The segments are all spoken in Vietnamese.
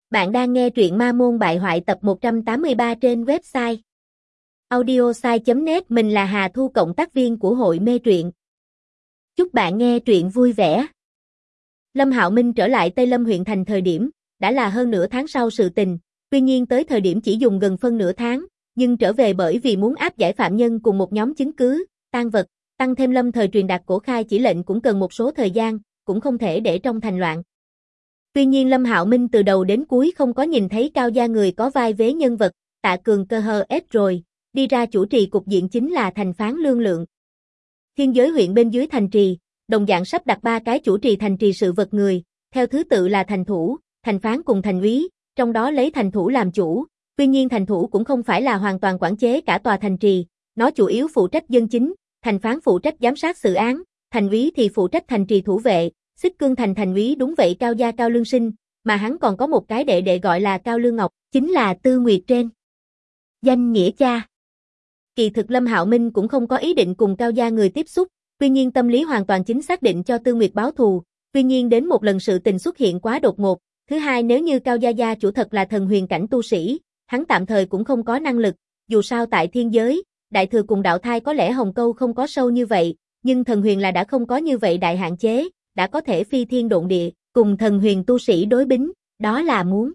Bạn đang nghe truyện Ma Môn Bại Hoại tập 183 trên website audiosai.net. Mình là Hà Thu, cộng tác viên của hội mê truyện. Chúc bạn nghe truyện vui vẻ. Lâm Hạo Minh trở lại Tây Lâm huyện thành thời điểm đã là hơn nửa tháng sau sự tình, tuy nhiên tới thời điểm chỉ dùng gần phân nửa tháng, nhưng trở về bởi vì muốn áp giải phạm nhân cùng một nhóm chứng cứ, tang vật, tăng thêm lâm thời truyền đạt cổ khai chỉ lệnh cũng cần một số thời gian, cũng không thể để trong thành loạn. Tuy nhiên Lâm Hạo Minh từ đầu đến cuối không có nhìn thấy Cao gia người có vai vế nhân vật, Tạ Cường cơ hờ ép rồi, đi ra chủ trì cục diện chính là thành phán Lương Lượng. Thiên Giới huyện bên dưới thành trì, đồng dạng sắp đặt 3 cái chủ trì thành trì sự vật người, theo thứ tự là thành thủ, thành phán cùng thành úy, trong đó lấy thành thủ làm chủ, tuy nhiên thành thủ cũng không phải là hoàn toàn quản chế cả tòa thành trì, nó chủ yếu phụ trách dân chính, thành phán phụ trách giám sát xử án, thành úy thì phụ trách thành trì thủ vệ. Xích Cương thành thành úy đúng vậy Cao gia Cao Lương Sinh, mà hắn còn có một cái đệ đệ gọi là Cao Lương Ngọc, chính là Tư Nguyệt trên danh nghĩa cha. Kỳ thực Lâm Hạo Minh cũng không có ý định cùng Cao gia người tiếp xúc, tuy nhiên tâm lý hoàn toàn chính xác định cho Tư Nguyệt báo thù, tuy nhiên đến một lần sự tình xuất hiện quá đột ngột, thứ hai nếu như Cao gia gia chủ thật là thần huyền cảnh tu sĩ, hắn tạm thời cũng không có năng lực, dù sao tại thiên giới, đại thừa cùng đạo thai có lẽ hồng câu không có sâu như vậy, nhưng thần huyền là đã không có như vậy đại hạn chế, đã có thể phi thiên độn địa, cùng thần huyền tu sĩ đối bính, đó là muốn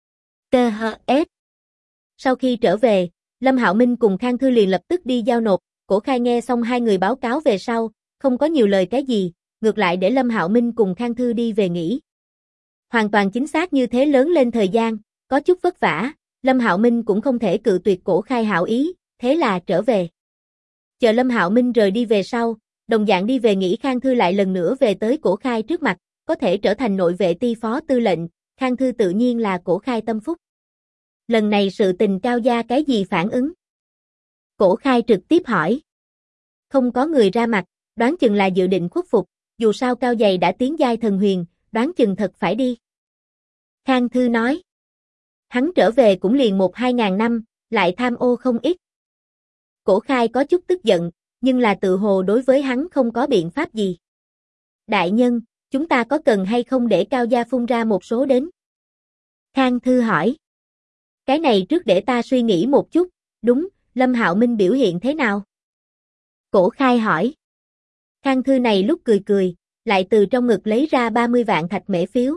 THS. Sau khi trở về, Lâm Hạo Minh cùng Khang Thư liền lập tức đi giao nộp, Cổ Khai nghe xong hai người báo cáo về sau, không có nhiều lời cái gì, ngược lại để Lâm Hạo Minh cùng Khang Thư đi về nghỉ. Hoàn toàn chính xác như thế lớn lên thời gian, có chút vất vả, Lâm Hạo Minh cũng không thể cự tuyệt Cổ Khai hảo ý, thế là trở về. Chờ Lâm Hạo Minh rời đi về sau, đồng dạng đi về nghỉ, Khang Thư lại lần nữa về tới Cổ Khai trước mặt, có thể trở thành nội vệ ti phó tư lệnh, Khang Thư tự nhiên là Cổ Khai tâm phúc. Lần này sự tình Cao gia cái gì phản ứng? Cổ Khai trực tiếp hỏi. Không có người ra mặt, đoán chừng là dự định khuất phục, dù sao Cao Dày đã tiến giai thần huyền, đoán chừng thật phải đi. Khang Thư nói. Hắn trở về cũng liền 1-2 ngàn năm, lại tham ô không ít. Cổ Khai có chút tức giận, nhưng là tự hồ đối với hắn không có biện pháp gì. Đại nhân, chúng ta có cần hay không để Cao gia phun ra một số đến? Khang Thư hỏi. Cái này trước để ta suy nghĩ một chút, đúng, Lâm Hạo Minh biểu hiện thế nào? Cổ Khai hỏi. Khang Thư này lúc cười cười, lại từ trong ngực lấy ra 30 vạn thạch mễ phiếu.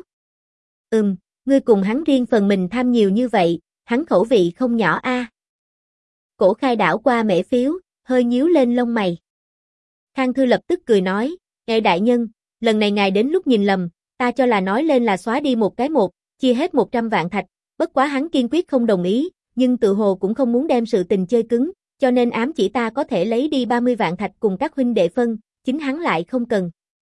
Ngươi cùng hắn riêng phần mình tham nhiều như vậy, hắn khẩu vị không nhỏ a. Cổ Khai đảo qua mễ phiếu, hơi nhíu lên lông mày. Khang Thư lập tức cười nói, ngài đại nhân, lần này ngài đến lúc nhìn lầm, ta cho là nói lên là xóa đi một cái một, chia hết 100 vạn thạch, bất quá hắn kiên quyết không đồng ý, nhưng tự hồ cũng không muốn đem sự tình chơi cứng, cho nên ám chỉ ta có thể lấy đi 30 vạn thạch cùng các huynh đệ phân, chính hắn lại không cần.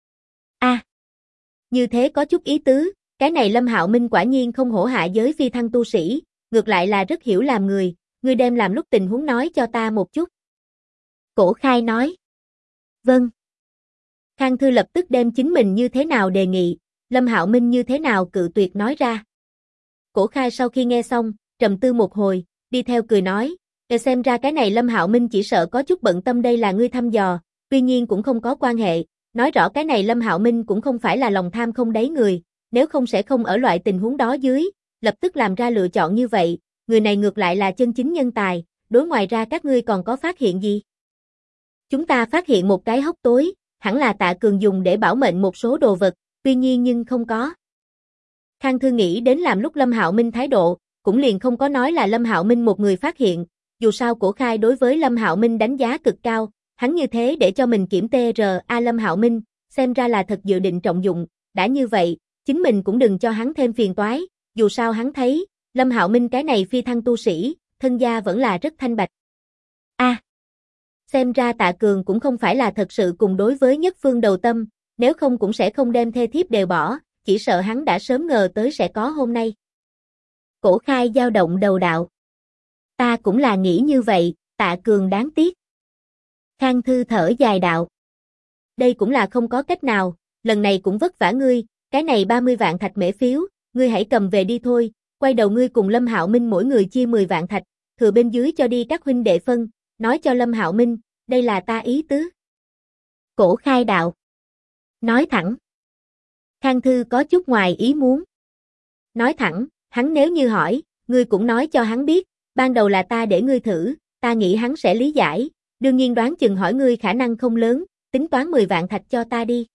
Như thế có chút ý tứ, cái này Lâm Hạo Minh quả nhiên không hổ hạ giới phi thăng tu sĩ, ngược lại là rất hiểu làm người, ngươi đem làm lúc tình huống nói cho ta một chút. Cổ Khai nói. Vâng. Khang Thư lập tức đem chính mình như thế nào đề nghị, Lâm Hạo Minh như thế nào cự tuyệt nói ra. Cổ Khai sau khi nghe xong, trầm tư một hồi, đi theo cười nói, xem ra cái này Lâm Hạo Minh chỉ sợ có chút bận tâm đây là ngươi thăm dò, tuy nhiên cũng không có quan hệ, nói rõ cái này Lâm Hạo Minh cũng không phải là lòng tham không đáy người, nếu không sẽ không ở loại tình huống đó dưới, lập tức làm ra lựa chọn như vậy, người này ngược lại là chân chính nhân tài, đối ngoài ra các ngươi còn có phát hiện gì? Chúng ta phát hiện một cái hốc tối, hẳn là Tạ Cường dùng để bảo mệnh một số đồ vật, tuy nhiên nhưng không có. Khang Thư nghĩ đến làm lúc Lâm Hạo Minh thái độ, cũng liền không có nói là Lâm Hạo Minh một người phát hiện, dù sao Cổ Khai đối với Lâm Hạo Minh đánh giá cực cao, hắn như thế để cho mình kiểm TRA Lâm Hạo Minh, xem ra là thật dự định trọng dụng, đã như vậy, chính mình cũng đừng cho hắn thêm phiền toái, dù sao hắn thấy, Lâm Hạo Minh cái này phi thăng tu sĩ, thân gia vẫn là rất thanh bạch. Xem ra Tạ Cường cũng không phải là thật sự cùng đối với Nhất Phương đầu tâm, nếu không cũng sẽ không đem thê thiếp đều bỏ, chỉ sợ hắn đã sớm ngờ tới sẽ có hôm nay. Cổ Khai dao động đầu đạo. Ta cũng là nghĩ như vậy, Tạ Cường đáng tiếc. Khang Thư thở dài đạo. Đây cũng là không có cách nào, lần này cũng vất vả ngươi, cái này 30 vạn thạch mễ phiếu, ngươi hãy cầm về đi thôi, quay đầu ngươi cùng Lâm Hạo Minh mỗi người chia 10 vạn thạch, thừa bên dưới cho đi các huynh đệ phân, nói cho Lâm Hạo Minh, đây là ta ý tứ. Cổ Khai đạo. Nói thẳng. Khang Thư có chút ngoài ý muốn. Nói thẳng, Hắn nếu như hỏi, ngươi cũng nói cho hắn biết, ban đầu là ta để ngươi thử, ta nghĩ hắn sẽ lý giải, đương nhiên đoán chừng hỏi ngươi khả năng không lớn, tính toán 10 vạn thạch cho ta đi.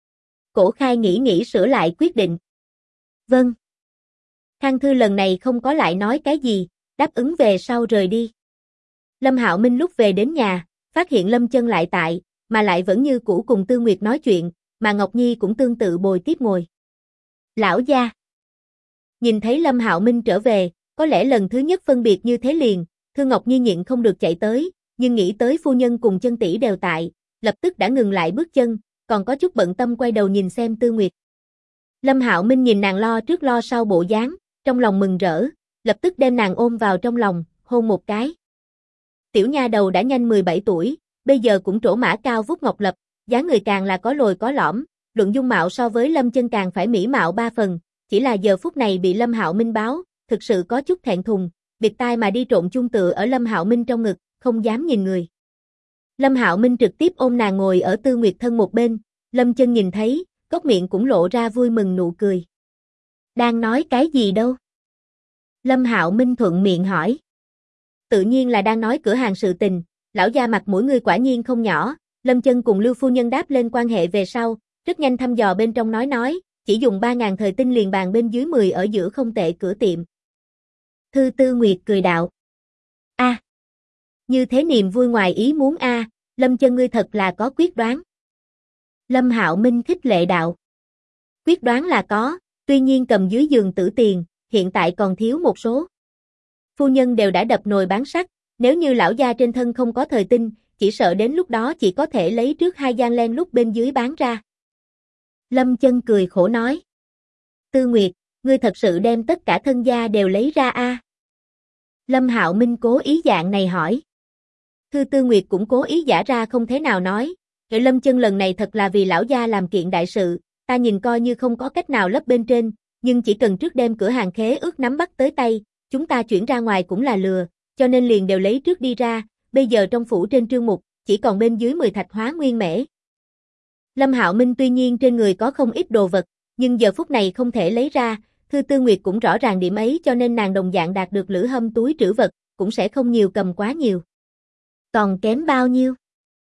Cổ Khai nghĩ sửa lại quyết định. Vâng. Khang Thư lần này không có lại nói cái gì, đáp ứng về sau rời đi. Lâm Hạo Minh lúc về đến nhà, phát hiện Lâm Chân lại tại, mà lại vẫn như cũ cùng Tư Nguyệt nói chuyện, mà Ngọc Nhi cũng tương tự bồi tiếp ngồi. Lão gia. Nhìn thấy Lâm Hạo Minh trở về, có lẽ lần thứ nhất phân biệt như thế liền, Thư Ngọc Nhi nhịn không được chạy tới, nhưng nghĩ tới phu nhân cùng Chân tỷ đều tại, lập tức đã ngừng lại bước chân, còn có chút bận tâm quay đầu nhìn xem Tư Nguyệt. Lâm Hạo Minh nhìn nàng lo trước lo sau bộ dáng, trong lòng mừng rỡ, lập tức đem nàng ôm vào trong lòng, hôn một cái. Tiểu nha đầu đã nhanh 17 tuổi, bây giờ cũng trổ mã cao vút ngọc lập, dáng người càng là có lồi có lõm, luận dung mạo so với Lâm Chân càng phải mỹ mạo 3 phần, chỉ là giờ phút này bị Lâm Hạo Minh báo, thực sự có chút thẹn thùng, biệt tai mà đi trộn chung tựa ở Lâm Hạo Minh trong ngực, không dám nhìn người. Lâm Hạo Minh trực tiếp ôm nàng ngồi ở Tư Nguyệt thân một bên, Lâm Chân nhìn thấy, cốc miệng cũng lộ ra vui mừng nụ cười. Đang nói cái gì đâu? Lâm Hạo Minh thuận miệng hỏi. Tự nhiên là đang nói cửa hàng sự tình, lão gia mặt mũi ngươi quả nhiên không nhỏ, Lâm Chân cùng Lưu phu nhân đáp lên quan hệ về sau, rất nhanh thăm dò bên trong nói, chỉ dùng 3.000 thời tinh liền bàn bên dưới 10 ở giữa không tệ cửa tiệm. Thư Tư Nguyệt cười đạo. A, như thế niềm vui ngoài ý muốn a, Lâm Chân ngươi thật là có quyết đoán. Lâm Hạo Minh khích lệ đạo. Quyết đoán là có, tuy nhiên cầm dưới giường tử tiền, hiện tại còn thiếu một số. Phu nhân đều đã đập nồi bán sắt, nếu như lão gia trên thân không có thời tinh, chỉ sợ đến lúc đó chỉ có thể lấy trước 2 gian len lúc bên dưới bán ra. Lâm Chân cười khổ nói. Tư Nguyệt, ngươi thật sự đem tất cả thân gia đều lấy ra a? Lâm Hạo Minh cố ý dạng này hỏi. Thư Tư Nguyệt cũng cố ý giả ra không thế nào nói, Lâm Chân lần này thật là vì lão gia làm kiện đại sự, ta nhìn coi như không có cách nào lấp bên trên, nhưng chỉ cần trước đem cửa hàng khế ước nắm bắt tới tay, chúng ta chuyển ra ngoài cũng là lừa, cho nên liền đều lấy trước đi ra, bây giờ trong phủ trên trương mục, chỉ còn bên dưới 10 thạch hóa nguyên mễ. Lâm Hạo Minh tuy nhiên trên người có không ít đồ vật, nhưng giờ phút này không thể lấy ra, Thư Tư Nguyệt cũng rõ ràng điểm ấy cho nên nàng đồng dạng đạt được lữ hâm túi trữ vật, cũng sẽ không nhiều cầm quá nhiều. Còn kém bao nhiêu?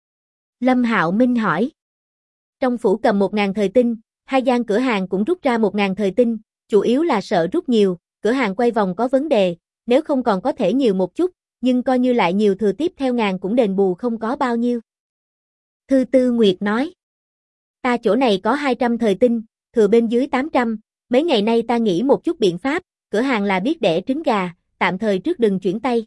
Lâm Hạo Minh hỏi. Trong phủ cầm 1.000 thời tinh, 2 gian cửa hàng cũng rút ra 1.000 thời tinh, chủ yếu là sợ rút nhiều, cửa hàng quay vòng có vấn đề, nếu không còn có thể nhiều một chút, nhưng coi như lại nhiều thừa tiếp theo ngàn cũng đền bù không có bao nhiêu. Thư Tư Nguyệt nói. Ta chỗ này có 200 thời tinh, thừa bên dưới 800, mấy ngày nay ta nghĩ một chút biện pháp, cửa hàng là biết đẻ trứng gà, tạm thời trước đừng chuyển tay.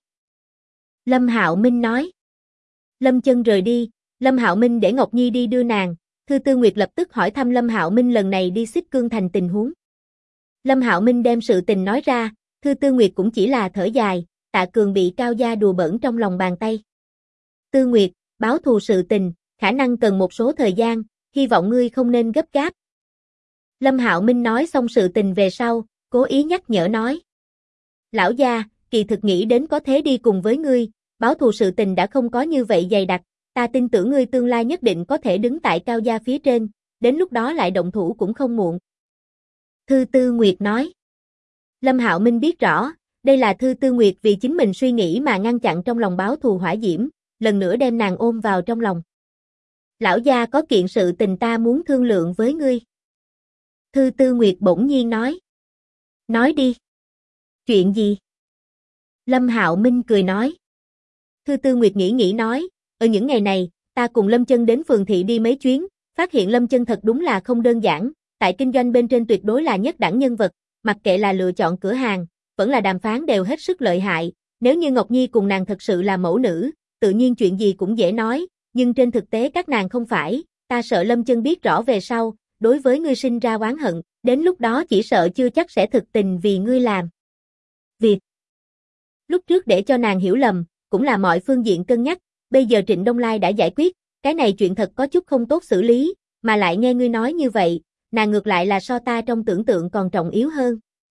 Lâm Hạo Minh nói. Lâm Chân rời đi, Lâm Hạo Minh để Ngọc Nhi đi đưa nàng, Thư Tư Nguyệt lập tức hỏi thăm Lâm Hạo Minh lần này đi Xích Cương Thành tình huống. Lâm Hạo Minh đem sự tình nói ra, Thư Tư Nguyệt cũng chỉ là thở dài, Tạ Cường bị Cao gia đùa bỡn trong lòng bàn tay. Tư Nguyệt, báo thù sự tình, khả năng cần một số thời gian, hy vọng ngươi không nên gấp gáp. Lâm Hạo Minh nói xong sự tình về sau, cố ý nhắc nhở nói. Lão gia, kỳ thực nghĩ đến có thế đi cùng với ngươi, báo thù sự tình đã không có như vậy dày đặc, ta tin tưởng ngươi tương lai nhất định có thể đứng tại Cao gia phía trên, đến lúc đó lại động thủ cũng không muộn. Thư Tư Nguyệt nói. Lâm Hạo Minh biết rõ, đây là Thư Tư Nguyệt vì chính mình suy nghĩ mà ngăn chặn trong lòng báo thù hỏa diễm, lần nữa đem nàng ôm vào trong lòng. Lão gia có kiện sự tình ta muốn thương lượng với ngươi. Thư Tư Nguyệt bỗng nhiên nói. Nói đi. Chuyện gì? Lâm Hạo Minh cười nói. Thư Tư Nguyệt nghĩ nói, ở những ngày này, ta cùng Lâm Chân đến phường thị đi mấy chuyến, phát hiện Lâm Chân thật đúng là không đơn giản, tại kinh doanh bên trên tuyệt đối là nhất đẳng nhân vật, mặc kệ là lựa chọn cửa hàng, vẫn là đàm phán đều hết sức lợi hại, nếu như Ngọc Nhi cùng nàng thật sự là mẫu nữ, tự nhiên chuyện gì cũng dễ nói, nhưng trên thực tế các nàng không phải, ta sợ Lâm Chân biết rõ về sau, đối với ngươi sinh ra oán hận, đến lúc đó chỉ sợ chưa chắc sẽ thực tình vì ngươi làm. Việc lúc trước để cho nàng hiểu lầm, cũng là mọi phương diện cân nhắc, bây giờ Trịnh Đông Lai đã giải quyết, cái này chuyện thật có chút không tốt xử lý, mà lại nghe ngươi nói như vậy, nàng ngược lại là so ta trong tưởng tượng còn trọng yếu hơn.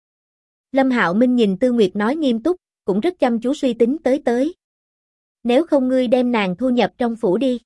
Lâm Hạo Minh nhìn Tư Nguyệt nói nghiêm túc, cũng rất chăm chú suy tính tới. Nếu không ngươi đem nàng thu nhập trong phủ đi.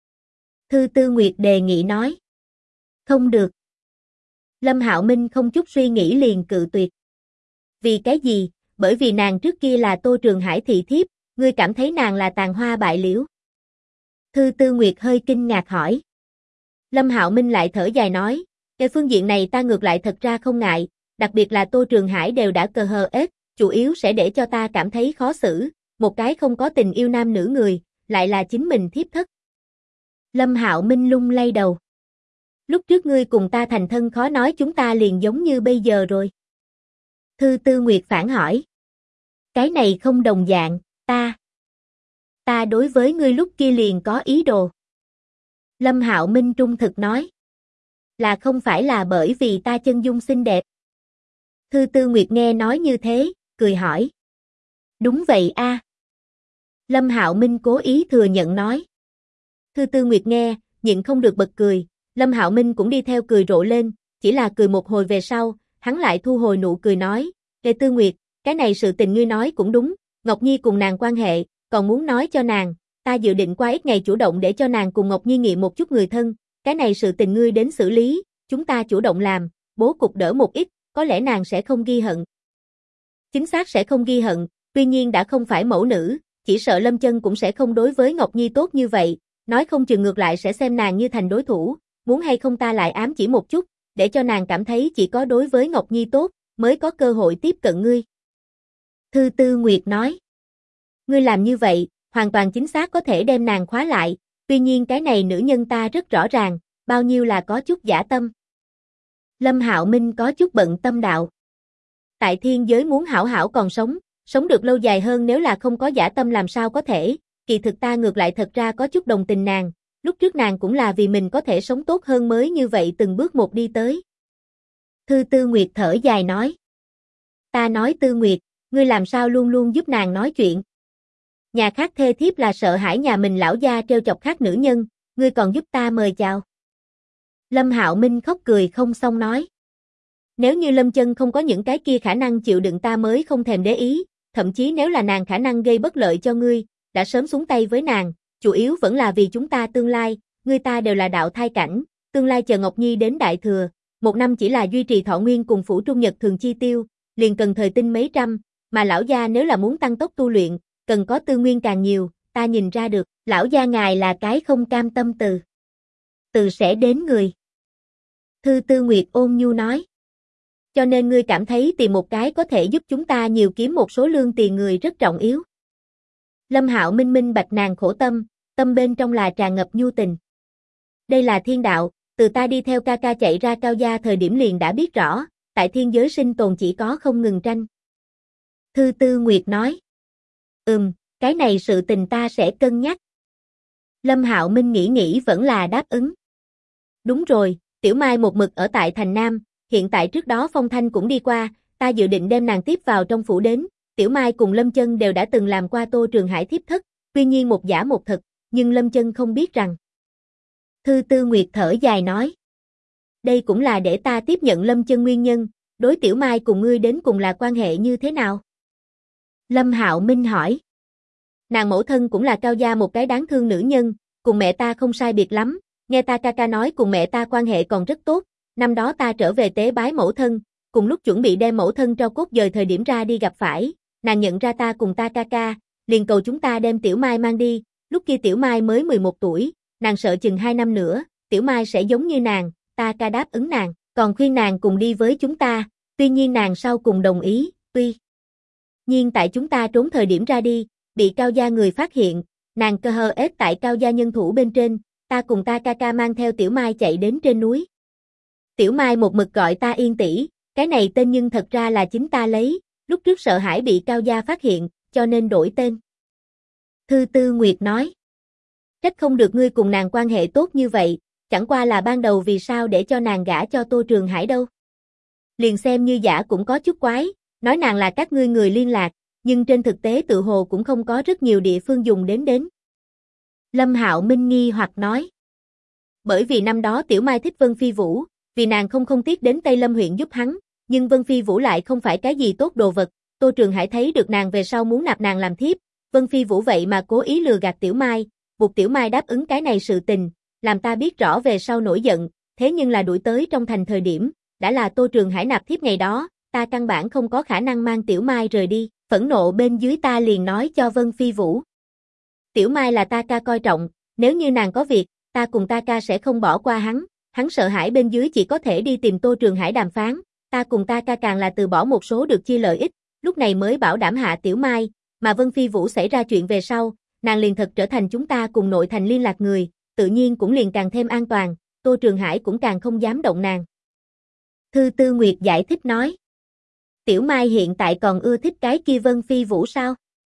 Thư Tư Nguyệt đề nghị nói. Không được. Lâm Hạo Minh không chút suy nghĩ liền cự tuyệt. Vì cái gì? Bởi vì nàng trước kia là Tô Trường Hải thị thiếp, ngươi cảm thấy nàng là tàn hoa bại liễu. Thư Tư Nguyệt hơi kinh ngạc hỏi. Lâm Hạo Minh lại thở dài nói, cái phương diện này ta ngược lại thật ra không ngại, đặc biệt là Tô Trường Hải đều đã cờ hờ ết, chủ yếu sẽ để cho ta cảm thấy khó xử, một cái không có tình yêu nam nữ người, lại là chính mình thiếp thất. Lâm Hạo Minh lung lay đầu. Lúc trước ngươi cùng ta thành thân khó nói chúng ta liền giống như bây giờ rồi. Thư Tư Nguyệt phản hỏi. Cái này không đồng dạng, ta đối với ngươi lúc kia liền có ý đồ. Lâm Hạo Minh trung thực nói. Là không phải là bởi vì ta chân dung xinh đẹp. Thư Tư Nguyệt nghe nói như thế, cười hỏi. Đúng vậy a. Lâm Hạo Minh cố ý thừa nhận nói. Thư Tư Nguyệt nghe, nhịn không được bật cười, Lâm Hạo Minh cũng đi theo cười rộ lên, chỉ là cười một hồi về sau, hắn lại thu hồi nụ cười nói, Ê Tư Nguyệt, cái này sự tình ngươi nói cũng đúng, Ngọc Nhi cùng nàng quan hệ, còn muốn nói cho nàng, ta dự định qua ít ngày chủ động để cho nàng cùng Ngọc Nhi nghiệm một chút người thân, cái này sự tình ngươi đến xử lý, chúng ta chủ động làm, bố cục đỡ một ít, có lẽ nàng sẽ không ghi hận. Chính xác sẽ không ghi hận, tuy nhiên đã không phải mẫu nữ, chỉ sợ Lâm Chân cũng sẽ không đối với Ngọc Nhi tốt như vậy, nói không chừng ngược lại sẽ xem nàng như thành đối thủ, muốn hay không ta lại ám chỉ một chút, để cho nàng cảm thấy chỉ có đối với Ngọc Nhi tốt, mới có cơ hội tiếp cận ngươi. Thư Tư Nguyệt nói, ngươi làm như vậy, hoàn toàn chính xác có thể đem nàng khóa lại, tuy nhiên cái này nữ nhân ta rất rõ ràng, bao nhiêu là có chút giả tâm. Lâm Hạo Minh có chút bận tâm đạo. Tại thiên giới muốn hảo hảo còn sống được lâu dài hơn nếu là không có giả tâm làm sao có thể, kỳ thực ta ngược lại thật ra có chút đồng tình nàng, lúc trước nàng cũng là vì mình có thể sống tốt hơn mới như vậy từng bước một đi tới. Thư Tư Nguyệt thở dài nói. Ta nói Tư Nguyệt, ngươi làm sao luôn luôn giúp nàng nói chuyện. Nhà khác thê thiếp là sợ hãi nhà mình lão gia trêu chọc khác nữ nhân, ngươi còn giúp ta mời chào. Lâm Hạo Minh khóc cười không xong nói. Nếu như Lâm Chân không có những cái kia khả năng chịu đựng ta mới không thèm để ý, thậm chí nếu là nàng khả năng gây bất lợi cho ngươi, đã sớm xuống tay với nàng, chủ yếu vẫn là vì chúng ta tương lai, ngươi ta đều là đạo thai cảnh, tương lai chờ Ngọc Nhi đến đại thừa, một năm chỉ là duy trì thọ nguyên cùng phủ trung nhật thường chi tiêu, liền cần thời tinh mấy trăm, mà lão gia nếu là muốn tăng tốc tu luyện, cần có tư nguyên càng nhiều, ta nhìn ra được, lão gia ngài là cái không cam tâm từ sẽ đến người. Thư Tư Nguyệt ôn nhu nói. Cho nên ngươi cảm thấy tìm một cái có thể giúp chúng ta nhiều kiếm một số lương tiền người rất trọng yếu. Lâm Hạo Minh minh bạch nàng khổ tâm, tâm bên trong là tràn ngập nhu tình. Đây là thiên đạo, từ ta đi theo ca ca chạy ra Cao gia thời điểm liền đã biết rõ, tại thiên giới sinh tồn chỉ có không ngừng tranh. Thư Tư Nguyệt nói. Cái này sự tình ta sẽ cân nhắc. Lâm Hạo Minh nghĩ vẫn là đáp ứng. Đúng rồi, Tiểu Mai một mực ở tại thành Nam, hiện tại trước đó Phong Thanh cũng đi qua, ta dự định đem nàng tiếp vào trong phủ đến, Tiểu Mai cùng Lâm Chân đều đã từng làm qua Tô Trường Hải thiếp thất, tuy nhiên một giả một thật, nhưng Lâm Chân không biết rằng. Thư Tư Nguyệt thở dài nói. Đây cũng là để ta tiếp nhận Lâm Chân nguyên nhân, đối Tiểu Mai cùng ngươi đến cùng là quan hệ như thế nào? Lâm Hạo Minh hỏi. Nàng mẫu thân cũng là Cao gia một cái đáng thương nữ nhân, cùng mẹ ta không sai biệt lắm, nghe ta ca ca nói cùng mẹ ta quan hệ còn rất tốt, năm đó ta trở về tế bái mẫu thân, cùng lúc chuẩn bị đem mẫu thân tro cốt dời thời điểm ra đi gặp phải, nàng nhận ra ta cùng ta ca ca, liền cầu chúng ta đem Tiểu Mai mang đi, lúc kia Tiểu Mai mới 11 tuổi, nàng sợ chừng 2 năm nữa, Tiểu Mai sẽ giống như nàng, ta ca đáp ứng nàng, còn khuyên nàng cùng đi với chúng ta, tuy nhiên nàng sau cùng đồng ý, tuy nhiên tại chúng ta trốn thời điểm ra đi, bị Cao gia người phát hiện, nàng cơ hơ ết tại Cao gia nhân thủ bên trên, ta cùng ta ca ca mang theo Tiểu Mai chạy đến trên núi. Tiểu Mai một mực gọi ta Yên tỷ, cái này tên nhưng thật ra là chính ta lấy, lúc trước sợ hãi bị Cao gia phát hiện, cho nên đổi tên. Thư Tư Nguyệt nói. Trách không được ngươi cùng nàng quan hệ tốt như vậy, chẳng qua là ban đầu vì sao để cho nàng gả cho Tô Trường Hải đâu. Liền xem như giả cũng có chút quái, nói nàng là các ngươi người liên lạc, nhưng trên thực tế tự hồ cũng không có rất nhiều địa phương dùng đến. Lâm Hạo Minh nghi hoặc nói. Bởi vì năm đó Tiểu Mai thích Vân Phi Vũ, vì nàng không tiếc đến Tây Lâm huyện giúp hắn, nhưng Vân Phi Vũ lại không phải cái gì tốt đồ vật, Tô Trường Hải thấy được nàng về sau muốn nạp nàng làm thiếp, Vân Phi Vũ vậy mà cố ý lừa gạt Tiểu Mai, buộc Tiểu Mai đáp ứng cái này sự tình, làm ta biết rõ về sau nổi giận, thế nhưng là đuổi tới trong thành thời điểm, đã là Tô Trường Hải nạp thiếp ngày đó, ta căn bản không có khả năng mang Tiểu Mai rời đi, phẫn nộ bên dưới ta liền nói cho Vân Phi Vũ. Tiểu Mai là ta ca coi trọng, nếu như nàng có việc, ta cùng ta ca sẽ không bỏ qua hắn sợ hãi bên dưới chỉ có thể đi tìm Tô Trường Hải đàm phán, ta cùng ta ca càng là từ bỏ một số được chia lợi ích, lúc này mới bảo đảm hạ Tiểu Mai, mà Vân Phi Vũ xảy ra chuyện về sau, nàng liền thật trở thành chúng ta cùng nội thành liên lạc người, tự nhiên cũng liền càng thêm an toàn, Tô Trường Hải cũng càng không dám động nàng. Thư Tư Nguyệt giải thích nói. Tiểu Mai hiện tại còn ưa thích cái kia Vân Phi Vũ sao?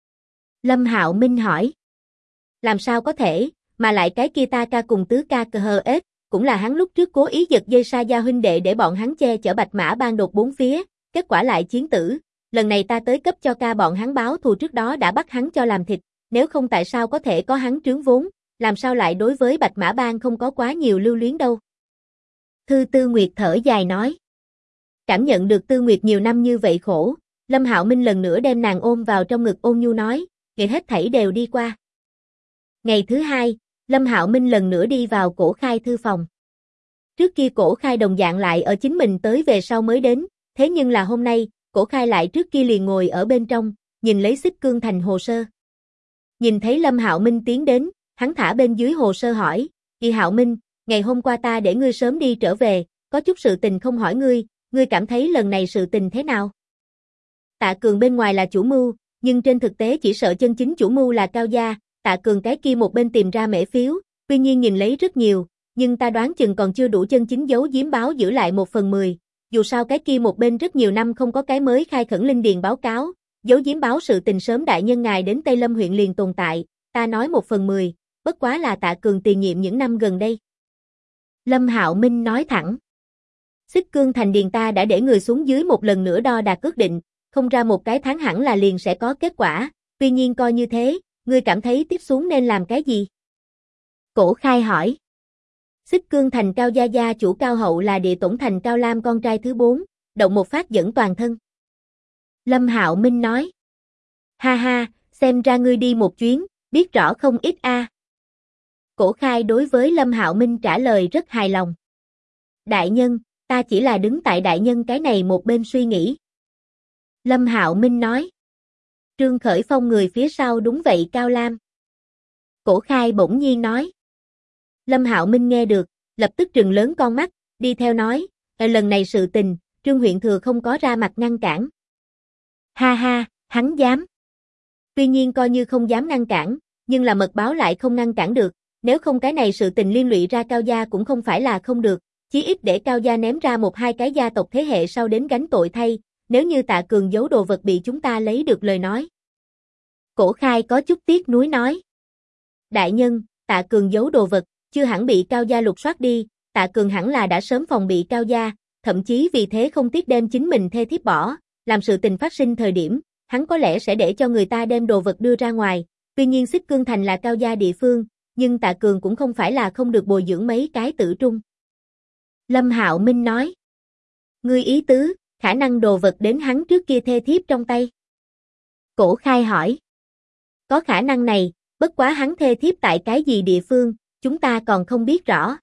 Lâm Hạo Minh hỏi. Làm sao có thể, mà lại cái kia ta ca cùng tứ ca cờ hờ ết, cũng là hắn lúc trước cố ý giật dây Sa Gia huynh đệ để bọn hắn che chở Bạch Mã Bang đột bốn phía, kết quả lại chiến tử. Lần này ta tới cấp cho ca bọn hắn báo thù trước đó đã bắt hắn cho làm thịt, nếu không tại sao có thể có hắn trướng vốn, làm sao lại đối với Bạch Mã Bang không có quá nhiều lưu luyến đâu. Thư Tư Nguyệt thở dài nói. Cảm nhận được Tư Nguyệt nhiều năm như vậy khổ, Lâm Hạo Minh lần nữa đem nàng ôm vào trong ngực ôn nhu nói, ngày hết thảy đều đi qua. Ngày thứ hai, Lâm Hạo Minh lần nữa đi vào Cổ Khai thư phòng. Trước kia Cổ Khai đồng dạng lại ở chính mình tới về sau mới đến, thế nhưng là hôm nay, Cổ Khai lại trước kia liền ngồi ở bên trong, nhìn lấy Xích Cương Thành hồ sơ. Nhìn thấy Lâm Hạo Minh tiến đến, hắn thả bên dưới hồ sơ hỏi, "Kỳ Hạo Minh, ngày hôm qua ta để ngươi sớm đi trở về, có chút sự tình không hỏi ngươi cảm thấy lần này sự tình thế nào?" Tạ Cường bên ngoài là chủ mưu, nhưng trên thực tế chỉ sợ chân chính chủ mưu là Cao gia, Tạ Cường cái kia một bên tìm ra mễ phiếu, tuy nhiên nhìn lấy rất nhiều, nhưng ta đoán chừng còn chưa đủ chân chính giấu giếm báo giữ lại 1/10, dù sao cái kia một bên rất nhiều năm không có cái mới khai khẩn linh điền báo cáo, giấu giếm báo sự tình sớm đại nhân ngài đến Tây Lâm huyện liền tồn tại, ta nói 1/10, bất quá là Tạ Cường tiền nhiệm những năm gần đây. Lâm Hạo Minh nói thẳng. Xích Cương Thành điền ta đã để người xuống dưới một lần nữa đo đạc ước định, không ra một cái tháng hẳn là liền sẽ có kết quả, tuy nhiên coi như thế, ngươi cảm thấy tiếp xuống nên làm cái gì? Cổ Khai hỏi. Xích Cương Thành Cao gia gia chủ Cao Hậu là địa tổn thành Cao Lam con trai thứ 4, động một phát dẫn toàn thân. Lâm Hạo Minh nói. Ha ha, xem ra ngươi đi một chuyến, biết rõ không ít a. Cổ Khai đối với Lâm Hạo Minh trả lời rất hài lòng. Đại nhân, ta chỉ là đứng tại đại nhân cái này một bên suy nghĩ. Lâm Hạo Minh nói. Trương Khởi Phong người phía sau đúng vậy Cao Lam. Cổ Khai bỗng nhiên nói. Lâm Hạo Minh nghe được, lập tức trừng lớn con mắt, đi theo nói, lần này sự tình, Trương huyện thừa không có ra mặt ngăn cản. Ha ha, hắn dám. Tuy nhiên coi như không dám ngăn cản, nhưng là mật báo lại không ngăn cản được, nếu không cái này sự tình liên lụy ra Cao gia cũng không phải là không được, chí ít để Cao gia ném ra một hai cái gia tộc thế hệ sau đến gánh tội thay, nếu như Tạ Cường giấu đồ vật bị chúng ta lấy được lời nói. Cổ Khai có chút tiếc nuối nói. Đại nhân, Tạ Cường giấu đồ vật, chưa hẳn bị Cao gia lục soát đi, Tạ Cường hẳn là đã sớm phòng bị Cao gia, thậm chí vì thế không tiếc đem chính mình thê thiếp bỏ, làm sự tình phát sinh thời điểm, hắn có lẽ sẽ để cho người ta đem đồ vật đưa ra ngoài, tuy nhiên Xích Cương Thành là Cao gia địa phương, nhưng Tạ Cường cũng không phải là không được bồi dưỡng mấy cái tử trung. Lâm Hạo Minh nói. Ngươi ý tứ, khả năng đồ vật đến hắn trước kia thê thiếp trong tay. Cổ Khai hỏi. Có khả năng này, bất quá hắn thê thiếp tại cái gì địa phương, chúng ta còn không biết rõ.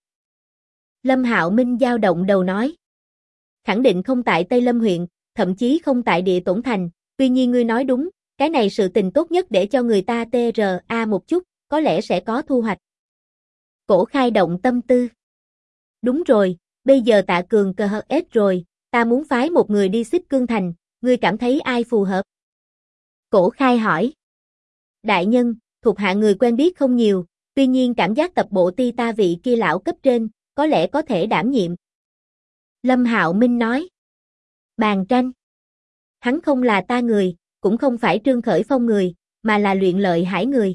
Lâm Hạo Minh dao động đầu nói. Khẳng định không tại Tây Lâm huyện, thậm chí không tại địa tổn thành, tuy nhiên ngươi nói đúng, cái này sự tình tốt nhất để cho người ta TRA một chút, có lẽ sẽ có thu hoạch. Cổ Khai động tâm tư. Đúng rồi, bây giờ Tạ Cường cờ hờ ết rồi, ta muốn phái một người đi Xích Cương Thành, ngươi cảm thấy ai phù hợp? Cổ Khai hỏi. Đại nhân, thuộc hạ người quen biết không nhiều, tuy nhiên cảm giác tập bộ ti ta vị kia lão cấp trên, có lẽ có thể đảm nhiệm. Lâm Hạo Minh nói. Bàn Tranh. Hắn không là ta người, cũng không phải Trương Khởi Phong người, mà là Luyện Lợi Hải người.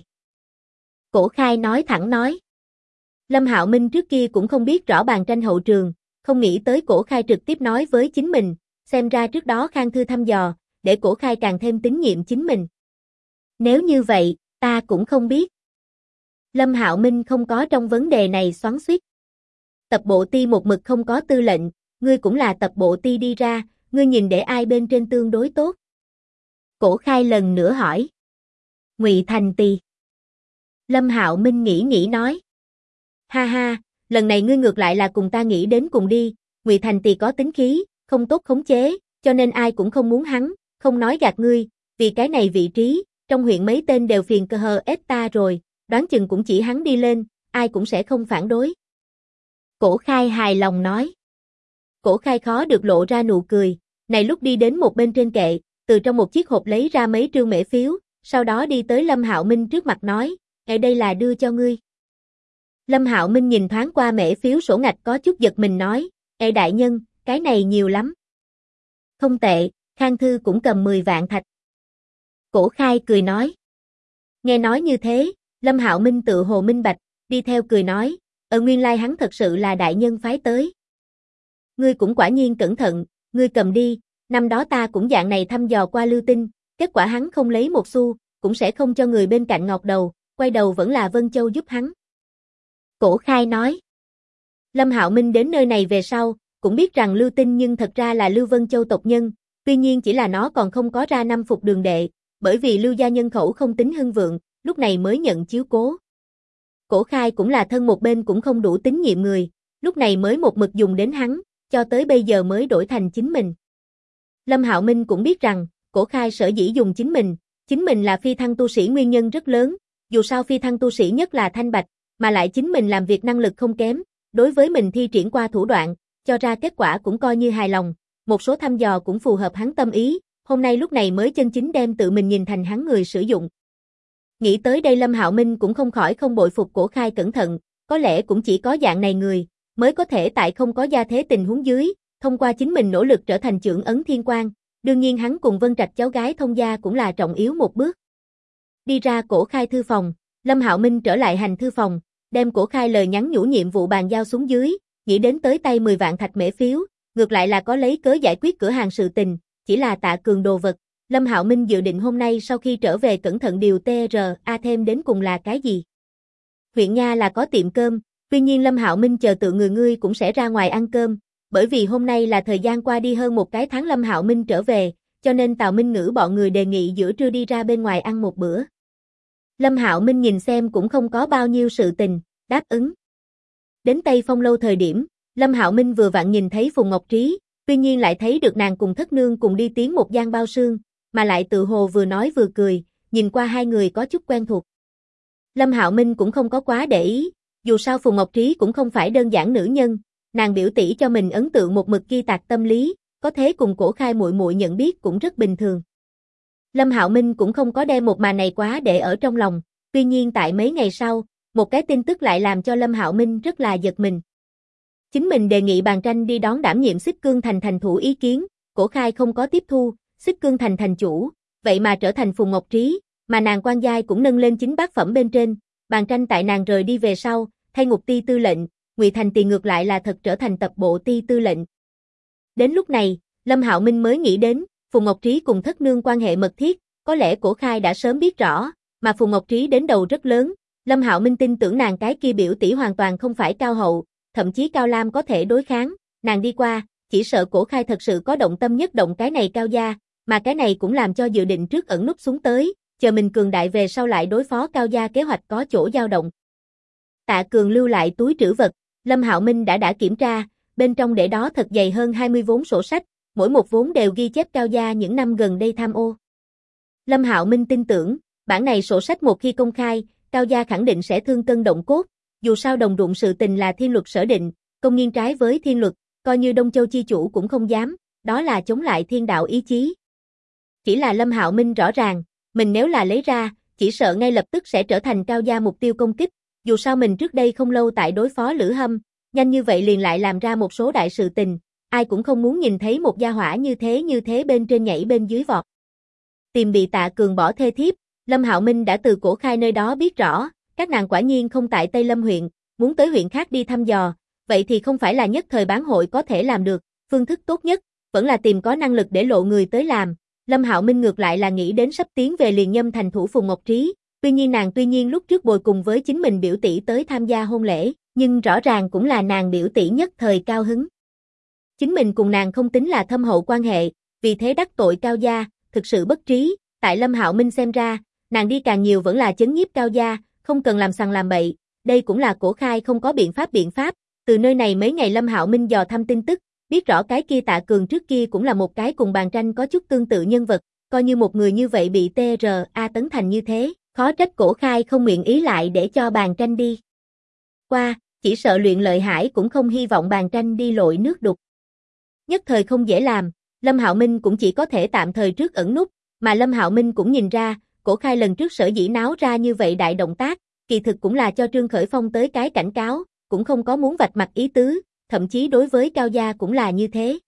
Cổ Khai nói thẳng nói. Lâm Hạo Minh trước kia cũng không biết rõ Bàn Tranh hậu trường, không nghĩ tới Cổ Khai trực tiếp nói với chính mình, xem ra trước đó Khang Thư thăm dò, để Cổ Khai càng thêm tín nhiệm chính mình. Nếu như vậy, ta cũng không biết. Lâm Hạo Minh không có trong vấn đề này xoắn xuýt. Tập bộ ti một mực không có tư lệnh, ngươi cũng là tập bộ ti đi ra, ngươi nhìn để ai bên trên tương đối tốt? Cổ Khai lần nữa hỏi. Ngụy Thành Tì. Lâm Hạo Minh nghĩ nói. Ha ha, lần này ngươi ngược lại là cùng ta nghĩ đến cùng đi, Ngụy Thành Tì có tính khí, không tốt khống chế, cho nên ai cũng không muốn hắn, không nói gạt ngươi, vì cái này vị trí, trong huyện mấy tên đều phiền cờ hờ ép ta rồi, đoán chừng cũng chỉ hắn đi lên, ai cũng sẽ không phản đối. Cổ Khai hài lòng nói. Cổ Khai khó được lộ ra nụ cười, này lúc đi đến một bên trên kệ, từ trong một chiếc hộp lấy ra mấy trương mễ phiếu, sau đó đi tới Lâm Hạo Minh trước mặt nói, đây là đưa cho ngươi. Lâm Hạo Minh nhìn thoáng qua mễ phiếu sổ ngạch có chút giật mình nói, đại nhân, cái này nhiều lắm. Không tệ, Khang Thư cũng cầm 10 vạn thạch. Cổ Khai cười nói. Nghe nói như thế, Lâm Hạo Minh tự hồ minh bạch, đi theo cười nói, nguyên lai hắn thật sự là đại nhân phái tới. Ngươi cũng quả nhiên cẩn thận, ngươi cầm đi, năm đó ta cũng dạng này thăm dò qua Lưu Tinh, kết quả hắn không lấy một xu, cũng sẽ không cho người bên cạnh ngọc đầu, quay đầu vẫn là Vân Châu giúp hắn. Cổ Khai nói. Lâm Hạo Minh đến nơi này về sau, cũng biết rằng Lưu Tinh nhưng thật ra là Lưu Vân Châu tộc nhân, tuy nhiên chỉ là nó còn không có ra năm phục đường đệ, bởi vì Lưu gia nhân khẩu không tính hưng vượng, lúc này mới nhận chiếu cố. Cổ Khai cũng là thân một bên cũng không đủ tín nhiệm người, lúc này mới một mực dùng đến hắn, cho tới bây giờ mới đổi thành chính mình. Lâm Hạo Minh cũng biết rằng, Cổ Khai sở dĩ dùng chính mình là phi thăng tu sĩ nguyên nhân rất lớn, dù sao phi thăng tu sĩ nhất là thanh bạch, mà lại chính mình làm việc năng lực không kém, đối với mình thi triển qua thủ đoạn, cho ra kết quả cũng coi như hài lòng, một số thăm dò cũng phù hợp hắn tâm ý, hôm nay lúc này mới chân chính đem tự mình nhìn thành hắn người sử dụng. Nghĩ tới đây Lâm Hạo Minh cũng không khỏi không bội phục Cổ Khai cẩn thận, có lẽ cũng chỉ có dạng này người, mới có thể tại không có gia thế tình huống dưới, thông qua chính mình nỗ lực trở thành chưởng ấn thiên quan, đương nhiên hắn cùng Vân Trạch cháu gái thông gia cũng là trọng yếu một bước. Đi ra Cổ Khai thư phòng, Lâm Hạo Minh trở lại hành thư phòng, đem Cổ Khai lời nhắn nhủ nhiệm vụ bàn giao xuống dưới, nghĩ đến tới tay 10 vạn thạch mễ phiếu, ngược lại là có lấy cớ giải quyết cửa hàng sự tình, chỉ là Tạ Cường đồ vật. Lâm Hạo Minh dự định hôm nay sau khi trở về cẩn thận điều TRA thêm đến cùng là cái gì. Huyện Nha là có tiệm cơm, tuy nhiên Lâm Hạo Minh chờ tự ngươi cũng sẽ ra ngoài ăn cơm, bởi vì hôm nay là thời gian qua đi hơn một cái tháng Lâm Hạo Minh trở về, cho nên Tào Minh Ngữ bọn người đề nghị giữa trưa đi ra bên ngoài ăn một bữa. Lâm Hạo Minh nhìn xem cũng không có bao nhiêu sự tình, đáp ứng. Đến Tây Phong lâu thời điểm, Lâm Hạo Minh vừa vặn nhìn thấy Phùng Ngọc Trí, tuy nhiên lại thấy được nàng cùng thất nương cùng đi tiến một gian bao sương, mà lại tự hồ vừa nói vừa cười, nhìn qua hai người có chút quen thuộc. Lâm Hạo Minh cũng không có quá để ý, dù sao Phùng Ngọc Trí cũng không phải đơn giản nữ nhân, nàng biểu tỷ cho mình ấn tượng một mực ghi tạc tâm lý, có thế cùng Cổ Khai muội muội nhận biết cũng rất bình thường. Lâm Hạo Minh cũng không có đem một màn này quá để ở trong lòng, tuy nhiên tại mấy ngày sau, một cái tin tức lại làm cho Lâm Hạo Minh rất là giật mình. Chính mình đề nghị Bàn Tranh đi đón đảm nhiệm Xích Cương Thành thành thủ ý kiến, Cổ Khai không có tiếp thu, Xích Cương Thành thành chủ, vậy mà trở thành Phùng Ngọc Trí, mà nàng quan giai cũng nâng lên chính bát phẩm bên trên, Bàn Tranh tại nàng rời đi về sau, thay Ngục Ti tư lệnh, Ngụy Thành Tỳ ngược lại là thật trở thành tập bộ ti tư lệnh. Đến lúc này, Lâm Hạo Minh mới nghĩ đến, Phùng Ngọc Trí cùng thất nương quan hệ mật thiết, có lẽ Cổ Khai đã sớm biết rõ, mà Phùng Ngọc Trí đến đầu rất lớn, Lâm Hạo Minh tin tưởng nàng cái kia biểu tỷ hoàn toàn không phải Cao Hậu, thậm chí Cao Lam có thể đối kháng, nàng đi qua, chỉ sợ Cổ Khai thật sự có động tâm nhất động cái này Cao gia, mà cái này cũng làm cho dự định trước ẩn núp xuống tới, chờ mình cường đại về sau lại đối phó Cao gia kế hoạch có chỗ dao động. Tạ Cường lưu lại túi trữ vật, Lâm Hạo Minh đã kiểm tra, bên trong để đó thật dày hơn 20 vốn sổ sách, mỗi một vốn đều ghi chép Cao gia những năm gần đây tham ô. Lâm Hạo Minh tin tưởng, bản này sổ sách một khi công khai, Cao gia khẳng định sẽ thương cân động cốt, dù sao đồng ruộng sự tình là thiên luật sở định, công nghiêng trái với thiên luật, coi như Đông Châu chi chủ cũng không dám, đó là chống lại thiên đạo ý chí. Chỉ là Lâm Hạo Minh rõ ràng, mình nếu là lấy ra, chỉ sợ ngay lập tức sẽ trở thành Cao gia mục tiêu công kích, dù sao mình trước đây không lâu tại đối phó Lữ Hâm, nhanh như vậy liền lại làm ra một số đại sự tình, ai cũng không muốn nhìn thấy một gia hỏa như thế bên trên nhảy bên dưới vọt. Tìm bị Tạ Cường bỏ thê thiếp, Lâm Hạo Minh đã từ Cổ Khai nơi đó biết rõ, các nàng quả nhiên không tại Tây Lâm huyện, muốn tới huyện khác đi thăm dò, vậy thì không phải là nhất thời bán hội có thể làm được, phương thức tốt nhất, vẫn là tìm có năng lực để lộ người tới làm. Lâm Hạo Minh ngược lại là nghĩ đến sắp tiến về liền nhâm thành thủ Phùng Ngọc Trí, tuy nhiên lúc trước bồi cùng với chính mình biểu tỷ tới tham gia hôn lễ, nhưng rõ ràng cũng là nàng biểu tỷ nhất thời cao hứng. Chính mình cùng nàng không tính là thâm hậu quan hệ, vì thế đắc tội Cao gia, thực sự bất trí, tại Lâm Hạo Minh xem ra, nàng đi càng nhiều vẫn là chấn nhiếp Cao gia, không cần làm sằng làm bậy, đây cũng là Cổ Khai không có biện pháp, từ nơi này mấy ngày Lâm Hạo Minh dò thăm tin tức, biết rõ cái kia Tạ Cường trước kia cũng là một cái cùng Bàn Tranh có chút tương tự nhân vật, coi như một người như vậy bị TRA tấn thành như thế, khó trách Cổ Khai không nguyện ý lại để cho Bàn Tranh đi qua, chỉ sợ luyện lợi hải cũng không hy vọng Bàn Tranh đi lội nước đục. Nhất thời không dễ làm, Lâm Hạo Minh cũng chỉ có thể tạm thời trước ẩn núp, mà Lâm Hạo Minh cũng nhìn ra, Cổ Khai lần trước sở dĩ náo ra như vậy đại động tác, kỳ thực cũng là cho Trương Khởi Phong tới cái cảnh cáo, cũng không có muốn vạch mặt ý tứ, thậm chí đối với Cao gia cũng là như thế.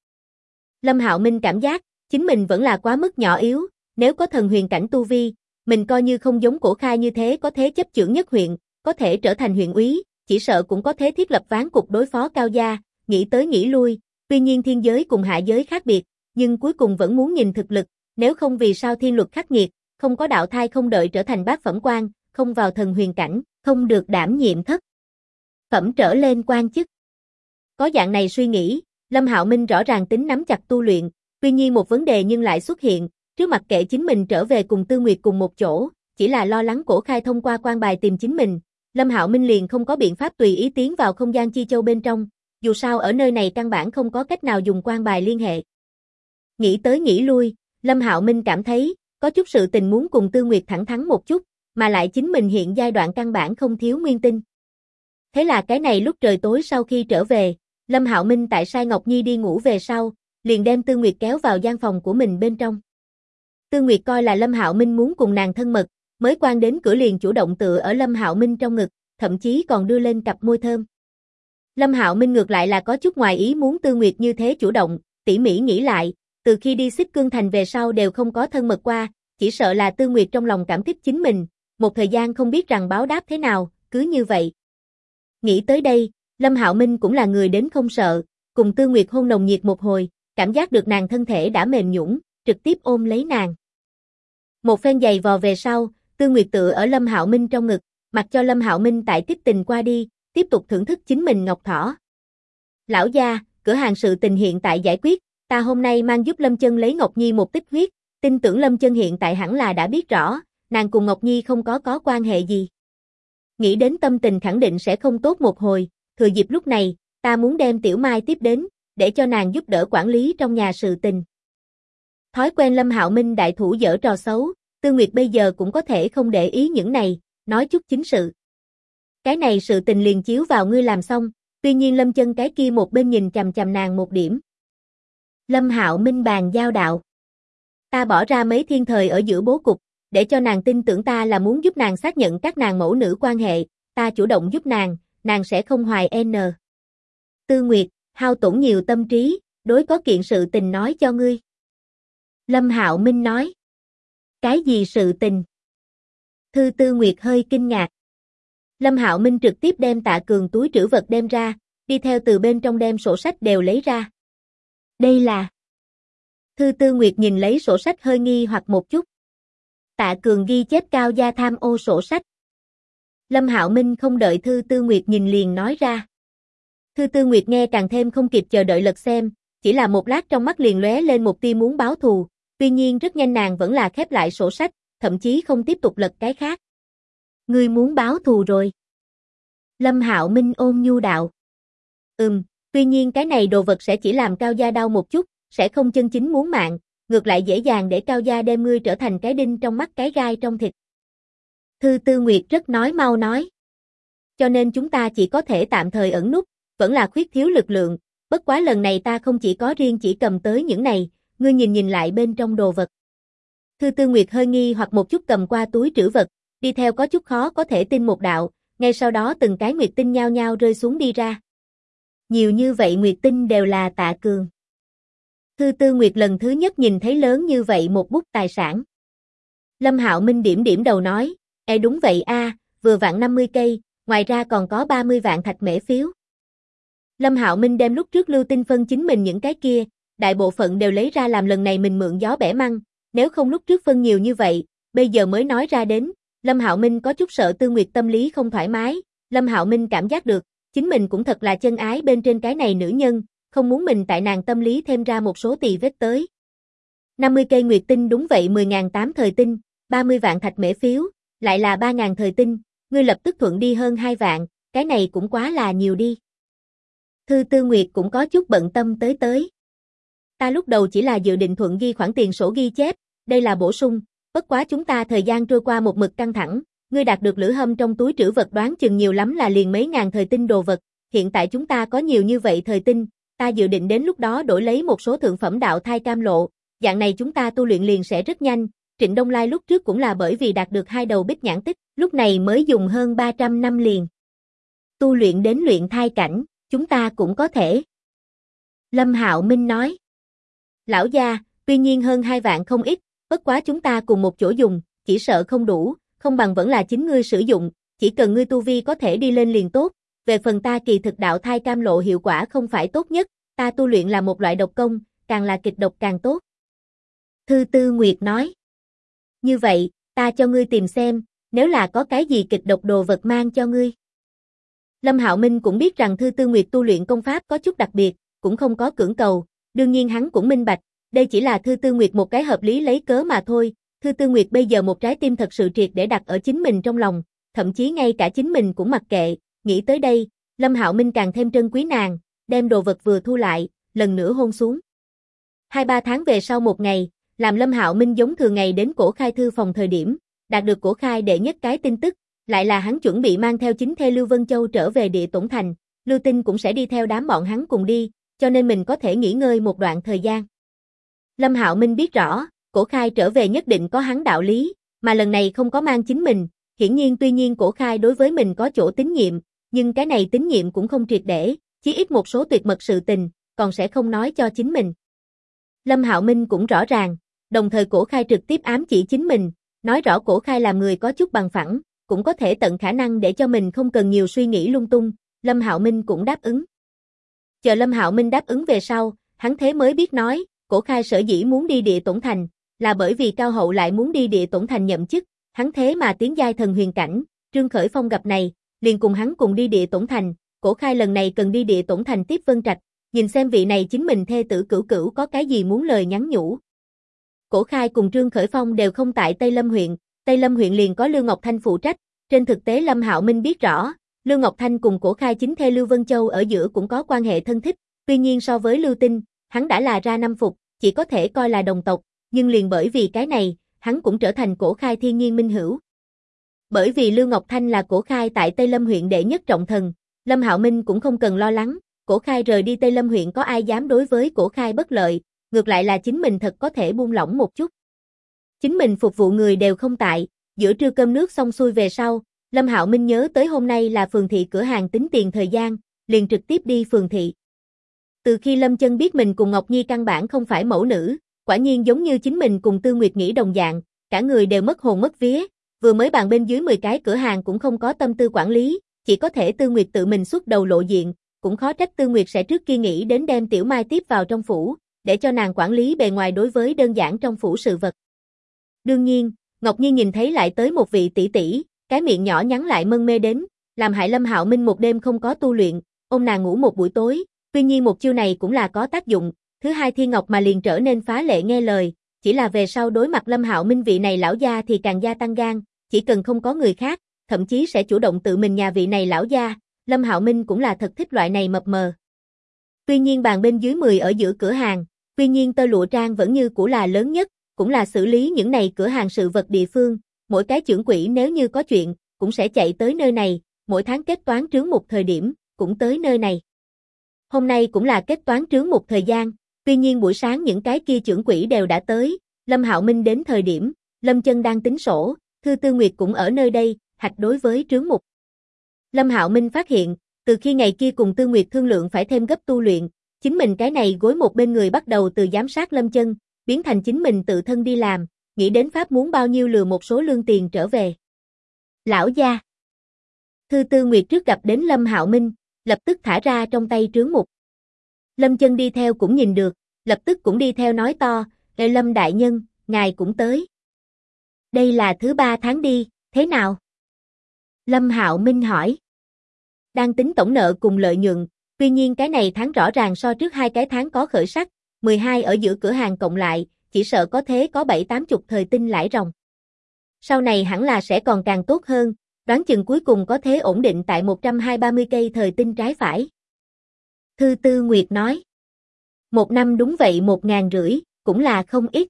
Lâm Hạo Minh cảm giác, chính mình vẫn là quá mức nhỏ yếu, nếu có thần huyền cảnh tu vi, mình coi như không giống Cổ Khai như thế có thế chấp chưởng nhất huyện, có thể trở thành huyện úy, chỉ sợ cũng có thế thiết lập ván cục đối phó Cao gia, nghĩ tới nghĩ lui, tuy nhiên thiên giới cùng hạ giới khác biệt, nhưng cuối cùng vẫn muốn nhìn thực lực, nếu không vì sao thiên luật khắc nghiệt, không có đạo thai không đợi trở thành bát phẩm quan, không vào thần huyền cảnh, không được đảm nhiệm thất phẩm trở lên quan chức. Có dạng này suy nghĩ, Lâm Hạo Minh rõ ràng tính nắm chặt tu luyện, tuy nhiên một vấn đề nhưng lại xuất hiện, trước mặt kệ chính mình trở về cùng Tư Nguyệt cùng một chỗ, chỉ là lo lắng Cổ Khai thông qua quan bài tìm chính mình, Lâm Hạo Minh liền không có biện pháp tùy ý tiến vào không gian chi châu bên trong, dù sao ở nơi này căn bản không có cách nào dùng quan bài liên hệ. Nghĩ tới nghĩ lui, Lâm Hạo Minh cảm thấy, có chút sự tình muốn cùng Tư Nguyệt thẳng thắn một chút, mà lại chính mình hiện giai đoạn căn bản không thiếu nguyên tinh. Thế là cái này lúc trời tối sau khi trở về, Lâm Hạo Minh tại sai Ngọc Nhi đi ngủ về sau, liền đem Tư Nguyệt kéo vào gian phòng của mình bên trong. Tư Nguyệt coi là Lâm Hạo Minh muốn cùng nàng thân mật, mới quan đến cửa liền chủ động tựa ở Lâm Hạo Minh trong ngực, thậm chí còn đưa lên cặp môi thơm. Lâm Hạo Minh ngược lại là có chút ngoài ý muốn Tư Nguyệt như thế chủ động, tỉ mỉ nghĩ lại, từ khi đi Xích Cương Thành về sau đều không có thân mật qua, chỉ sợ là Tư Nguyệt trong lòng cảm kích chính mình, một thời gian không biết rằng báo đáp thế nào, cứ như vậy. Nghĩ tới đây, Lâm Hạo Minh cũng là người đến không sợ, cùng Tư Nguyệt hôn nồng nhiệt một hồi, cảm giác được nàng thân thể đã mềm nhũn, trực tiếp ôm lấy nàng. Một phen giày vò về sau, Tư Nguyệt tựa ở Lâm Hạo Minh trong ngực, mặc cho Lâm Hạo Minh tại tiếp tình qua đi, tiếp tục thưởng thức chính mình ngọc thỏ. Lão gia, cửa hàng sự tình hiện tại giải quyết, ta hôm nay mang giúp Lâm Chân lấy Ngọc Nhi một tích huyết, tin tưởng Lâm Chân hiện tại hẳn là đã biết rõ, nàng cùng Ngọc Nhi không có quan hệ gì. Nghĩ đến tâm tình khẳng định sẽ không tốt một hồi, thừa dịp lúc này, ta muốn đem Tiểu Mai tiếp đến, để cho nàng giúp đỡ quản lý trong nhà sự tình. Thói quen Lâm Hạo Minh đại thủ dở trò xấu, Tư Nguyệt bây giờ cũng có thể không để ý những này, nói chút chính sự. Cái này sự tình liền chiếu vào ngươi làm xong, tuy nhiên Lâm Chân cái kia một bên nhìn chằm chằm nàng một điểm. Lâm Hạo Minh bàn giao đạo. Ta bỏ ra mấy thiên thời ở giữa bố cục, để cho nàng tin tưởng ta là muốn giúp nàng xác nhận các nàng mẫu nữ quan hệ, ta chủ động giúp nàng sẽ không hoài n. Tư Nguyệt, hao tổn nhiều tâm trí, đối có kiện sự tình nói cho ngươi. Lâm Hạo Minh nói. Cái gì sự tình? Thư Tư Nguyệt hơi kinh ngạc. Lâm Hạo Minh trực tiếp đem Tạ Cường túi trữ vật đem ra, đi theo từ bên trong đem sổ sách đều lấy ra. Đây là... Thư Tư Nguyệt nhìn lấy sổ sách hơi nghi hoặc một chút. Tạ Cường ghi chép Cao gia tham ô sổ sách. Lâm Hạo Minh không đợi Thư Tư Nguyệt nhìn liền nói ra. Thư Tư Nguyệt nghe càng thêm không kịp chờ đợi lật xem, chỉ là một lát trong mắt liền lóe lên một tia muốn báo thù, tuy nhiên rất nhanh nàng vẫn là khép lại sổ sách, thậm chí không tiếp tục lật cái khác. Ngươi muốn báo thù rồi. Lâm Hạo Minh ôn nhu đạo. Tuy nhiên cái này đồ vật sẽ chỉ làm Cao gia đau một chút, sẽ không chân chính muốn mạng, ngược lại dễ dàng để Cao gia đem ngươi trở thành cái đinh trong mắt cái gai trong thịt. Thư Tư Nguyệt rất nói mau nói. Cho nên chúng ta chỉ có thể tạm thời ẩn núp, vẫn là khuyết thiếu lực lượng, bất quá lần này ta không chỉ có riêng chỉ cầm tới những này, ngươi nhìn lại bên trong đồ vật. Thư Tư Nguyệt hơi nghi hoặc một chút cầm qua túi trữ vật, đi theo có chút khó có thể tin một đạo, ngay sau đó từng cái nguyệt tinh nhao nhao rơi xuống đi ra. Nhiều như vậy nguyệt tinh đều là Tạ Cường. Thư Tư Nguyệt lần thứ nhất nhìn thấy lớn như vậy một bút tài sản. Lâm Hạo Minh điểm đầu nói, đúng vậy a, vừa vặn 50 cây, ngoài ra còn có 30 vạn thạch mễ phiếu. Lâm Hạo Minh đem lúc trước Lưu Tinh phân chính mình những cái kia, đại bộ phận đều lấy ra làm lần này mình mượn gió bẻ măng, nếu không lúc trước phân nhiều như vậy, bây giờ mới nói ra đến, Lâm Hạo Minh có chút sợ Tư Nguyệt tâm lý không thoải mái, Lâm Hạo Minh cảm giác được, chính mình cũng thật là chân ái bên trên cái này nữ nhân, không muốn mình tại nàng tâm lý thêm ra một số tì vết tới. 50 cây nguyệt tinh đúng vậy 10.800 thời tinh, 30 vạn thạch mễ phiếu, lại là 3.000 thời tinh, ngươi lập tức thuận đi hơn 2 vạn, cái này cũng quá là nhiều đi. Thư Tư Nguyệt cũng có chút bận tâm tới. Ta lúc đầu chỉ là dự định thuận ghi khoản tiền sổ ghi chép, đây là bổ sung, bất quá chúng ta thời gian trôi qua một mực căng thẳng, ngươi đạt được lửa hâm trong túi trữ vật đoán chừng nhiều lắm là liền mấy ngàn thời tinh đồ vật, hiện tại chúng ta có nhiều như vậy thời tinh, ta dự định đến lúc đó đổi lấy một số thượng phẩm đạo thai cam lộ, dạng này chúng ta tu luyện liền sẽ rất nhanh. Trịnh Đông Lai lúc trước cũng là bởi vì đạt được 2 đầu bích nhãn tích, lúc này mới dùng hơn 300 năm liền. Tu luyện đến luyện thai cảnh, chúng ta cũng có thể. Lâm Hạo Minh nói. Lão gia, tuy nhiên hơn 2 vạn không ít, bất quá chúng ta cùng một chỗ dùng, chỉ sợ không đủ, không bằng vẫn là chính ngươi sử dụng, chỉ cần ngươi tu vi có thể đi lên liền tốt. Về phần ta kỳ thực đạo thai cam lộ hiệu quả không phải tốt nhất, ta tu luyện là một loại độc công, càng là kịch độc càng tốt. Thư Tư Nguyệt nói. Như vậy, ta cho ngươi tìm xem, nếu là có cái gì kịch độc đồ vật mang cho ngươi. Lâm Hạo Minh cũng biết rằng Thư Tư Nguyệt tu luyện công pháp có chút đặc biệt, cũng không có cưỡng cầu, đương nhiên hắn cũng minh bạch, đây chỉ là Thư Tư Nguyệt một cái hợp lý lấy cớ mà thôi. Thư Tư Nguyệt bây giờ một trái tim thật sự triệt để đặt ở chính mình trong lòng, thậm chí ngay cả chính mình cũng mặc kệ. Nghĩ tới đây, Lâm Hạo Minh càng thêm trân quý nàng, đem đồ vật vừa thu lại, lần nữa hôn xuống. 2-3 tháng về sau một ngày, làm Lâm Hạo Minh giống thường ngày đến Cổ Khai thư phòng thời điểm, đạt được Cổ Khai đệ nhất cái tin tức, lại là hắn chuẩn bị mang theo chính thê Lưu Vân Châu trở về Địa Tổn Thành, Lưu Tinh cũng sẽ đi theo đám bọn hắn cùng đi, cho nên mình có thể nghỉ ngơi một đoạn thời gian. Lâm Hạo Minh biết rõ, Cổ Khai trở về nhất định có hắn đạo lý, mà lần này không có mang chính mình, hiển nhiên tuy nhiên Cổ Khai đối với mình có chỗ tín nhiệm, nhưng cái này tín nhiệm cũng không triệt để, chí ít một số tuyệt mật sự tình, còn sẽ không nói cho chính mình. Lâm Hạo Minh cũng rõ ràng, đồng thời Cổ Khai trực tiếp ám chỉ chính mình, nói rõ Cổ Khai làm người có chút bằng phẳng, cũng có thể tận khả năng để cho mình không cần nhiều suy nghĩ lung tung, Lâm Hạo Minh cũng đáp ứng. Chờ Lâm Hạo Minh đáp ứng về sau, hắn thế mới biết nói, Cổ Khai sở dĩ muốn đi Địa Tổn Thành, là bởi vì Cao Hậu lại muốn đi Địa Tổn Thành nhậm chức, hắn thế mà tiến giai thần huyền cảnh, Trương Khởi Phong gặp này, liền cùng hắn cùng đi Địa Tổn Thành, Cổ Khai lần này cần đi Địa Tổn Thành tiếp Vân Trạch, nhìn xem vị này chính mình thê tử Cửu Cửu có cái gì muốn lời nhắn nhủ. Cổ Khai cùng Trương Khởi Phong đều không tại Tây Lâm huyện liền có Lưu Ngọc Thanh phụ trách, trên thực tế Lâm Hạo Minh biết rõ, Lưu Ngọc Thanh cùng Cổ Khai chính thê Lưu Vân Châu ở giữa cũng có quan hệ thân thích, tuy nhiên so với Lưu Tinh, hắn đã là ra năm phục, chỉ có thể coi là đồng tộc, nhưng liền bởi vì cái này, hắn cũng trở thành Cổ Khai thiên nhiên minh hữu. Bởi vì Lưu Ngọc Thanh là Cổ Khai tại Tây Lâm huyện đệ nhất trọng thần, Lâm Hạo Minh cũng không cần lo lắng, Cổ Khai rời đi Tây Lâm huyện có ai dám đối với Cổ Khai bất lợi, ngược lại là chính mình thật có thể buông lỏng một chút. Chính mình phục vụ người đều không tại, giữa trưa cơm nước xong xuôi về sau, Lâm Hạo Minh nhớ tới hôm nay là phường thị cửa hàng tính tiền thời gian, liền trực tiếp đi phường thị. Từ khi Lâm Chân biết mình cùng Ngọc Nhi căn bản không phải mẫu nữ, quả nhiên giống như chính mình cùng Tư Nguyệt nghĩ đồng dạng, cả người đều mất hồn mất vía, vừa mới bàn bên dưới 10 cái cửa hàng cũng không có tâm tư quản lý, chỉ có thể Tư Nguyệt tự mình xuất đầu lộ diện, cũng khó trách Tư Nguyệt sẽ trước kia nghĩ đến đem Tiểu Mai tiếp vào trong phủ, để cho nàng quản lý bề ngoài đối với đơn giản trong phủ sự vật. Đương nhiên, Ngọc Nhi nhìn thấy lại tới một vị tỷ tỷ, cái miệng nhỏ nhắn lại mân mê đến, làm hại Lâm Hạo Minh một đêm không có tu luyện, ôm nàng ngủ một buổi tối, tuy nhiên một chiêu này cũng là có tác dụng, thứ hai Thiên Ngọc mà liền trở nên phá lệ nghe lời, chỉ là về sau đối mặt Lâm Hạo Minh vị này lão gia thì càng gia tăng gan, chỉ cần không có người khác, thậm chí sẽ chủ động tự mình nhà vị này lão gia, Lâm Hạo Minh cũng là thật thích loại này mập mờ. Tuy nhiên bàn bên dưới 10 ở giữa cửa hàng, tuy nhiên Tơ Lụa Trang vẫn như cũ là lớn nhất, cũng là xử lý những này cửa hàng sự vật địa phương, mỗi cái trưởng quỹ nếu như có chuyện, cũng sẽ chạy tới nơi này, mỗi tháng kết toán trướng một thời điểm, cũng tới nơi này. Hôm nay cũng là kết toán trướng một thời gian, tuy nhiên buổi sáng những cái kia trưởng quỹ đều đã tới, Lâm Hạo Minh đến thời điểm, Lâm Chân đang tính sổ, Thư Tư Nguyệt cũng ở nơi đây, hạch đối với trướng mục. Lâm Hạo Minh phát hiện, từ khi ngày kia cùng Tư Nguyệt thương lượng phải thêm gấp tu luyện, chính mình cái này gối một bên người bắt đầu từ giám sát Lâm Chân, biến thành chính mình tự thân đi làm, nghĩ đến pháp muốn bao nhiêu lừa một số lương tiền trở về. Lão gia. Thư Tư Nguyệt trước gặp đến Lâm Hạo Minh, lập tức thả ra trong tay trướng mục. Lâm Chân đi theo cũng nhìn được, lập tức cũng đi theo nói to, "Ê Lâm đại nhân, ngài cũng tới." Đây là thứ 3 tháng đi, thế nào? Lâm Hạo Minh hỏi. Đang tính tổng nợ cùng lợi nhuận, tuy nhiên cái này tháng rõ ràng so trước 2 cái tháng có khởi sắc, 12 ở giữa cửa hàng cộng lại, chỉ sợ có thế có 7-80 thời tinh lãi ròng. Sau này hẳn là sẽ còn càng tốt hơn, đoán chừng cuối cùng có thế ổn định tại 120-30 cây thời tinh trái phải. Thư Tư Nguyệt nói. Một năm đúng vậy 1.500, cũng là không ít.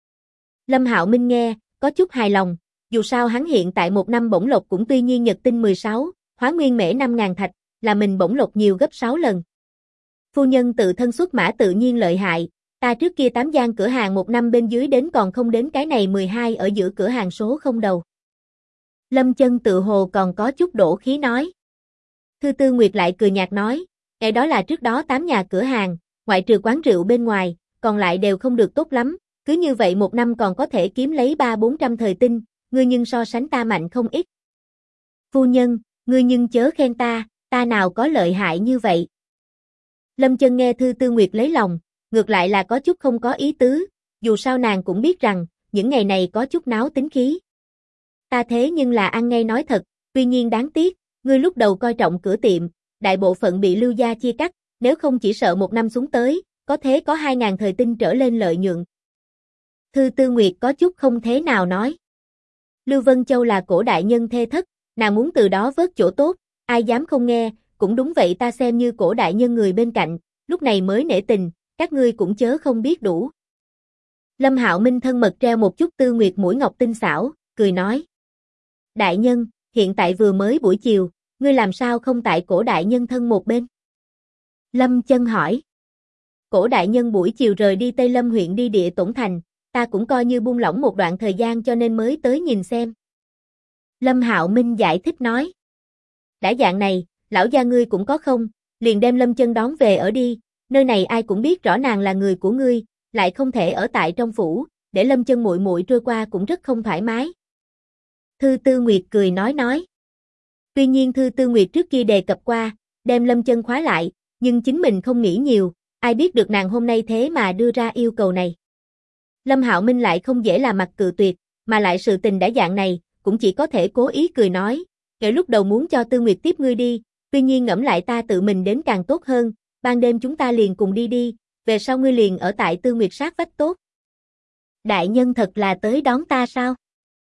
Lâm Hạo Minh nghe, có chút hài lòng, dù sao hắn hiện tại một năm bổng lộc cũng tuy nhiên nhật tinh 16, hóa nguyên mễ 5.000 thạch, là mình bổng lộc nhiều gấp 6 lần. Phu nhân tự thân xuất mã tự nhiên lợi hại, ta trước kia 8 gian cửa hàng một năm bên dưới đến còn không đến cái này 12 ở giữa cửa hàng số không đầu. Lâm Chân tự hồ còn có chút đổ khí nói. Thư Tư Nguyệt lại cười nhạt nói, cái đó là trước đó 8 nhà cửa hàng, ngoại trừ quán rượu bên ngoài, còn lại đều không được tốt lắm, cứ như vậy một năm còn có thể kiếm lấy 300-400 thời tinh, ngươi nhưng so sánh ta mạnh không ít. Phu nhân, ngươi nhưng chớ khen ta nào có lợi hại như vậy. Lâm Chân nghe Thư Tư Nguyệt lấy lòng, ngược lại là có chút không có ý tứ, dù sao nàng cũng biết rằng, những ngày này có chút náo tính khí. Ta thế nhưng là ăn ngay nói thật, tuy nhiên đáng tiếc, ngươi lúc đầu coi trọng cửa tiệm, đại bộ phận bị Lưu gia chia cắt, nếu không chỉ sợ một năm xuống tới, có thế có 2.000 thời tinh trở lên lợi nhuận. Thư Tư Nguyệt có chút không thế nào nói. Lưu Vân Châu là cổ đại nhân thê thất, nàng muốn từ đó vớt chỗ tốt, ai dám không nghe, cũng đúng vậy ta xem như cổ đại nhân người bên cạnh, lúc này mới nể tình, các ngươi cũng chớ không biết đủ. Lâm Hạo Minh thân mật treo một chút Tư Nguyệt mũi ngọc tinh xảo, cười nói. Đại nhân, hiện tại vừa mới buổi chiều, ngươi làm sao không tại cổ đại nhân thân một bên? Lâm Chân hỏi. Cổ đại nhân buổi chiều rời đi Tây Lâm huyện đi Địa Tổn Thành, ta cũng coi như buông lỏng một đoạn thời gian cho nên mới tới nhìn xem. Lâm Hạo Minh giải thích nói. Đã dạng này, lão gia ngươi cũng có không, liền đem Lâm Chân đón về ở đi, nơi này ai cũng biết rõ nàng là người của ngươi, lại không thể ở tại trong phủ, để Lâm Chân muội muội trôi qua cũng rất không thoải mái. Thư Tư Nguyệt cười nói. Tuy nhiên Thư Tư Nguyệt trước kia đề cập qua, đem Lâm Chân khóa lại, nhưng chính mình không nghĩ nhiều, ai biết được nàng hôm nay thế mà đưa ra yêu cầu này. Lâm Hạo Minh lại không dễ làm mặt cự tuyệt, mà lại sự tình đã dạng này, cũng chỉ có thể cố ý cười nói, kể lúc đầu muốn cho Tư Nguyệt tiếp ngươi đi, tuy nhiên ngẫm lại ta tự mình đến càng tốt hơn, ban đêm chúng ta liền cùng đi, về sau ngươi liền ở tại Tư Nguyệt sát vách tốt. Đại nhân thật là tới đón ta sao?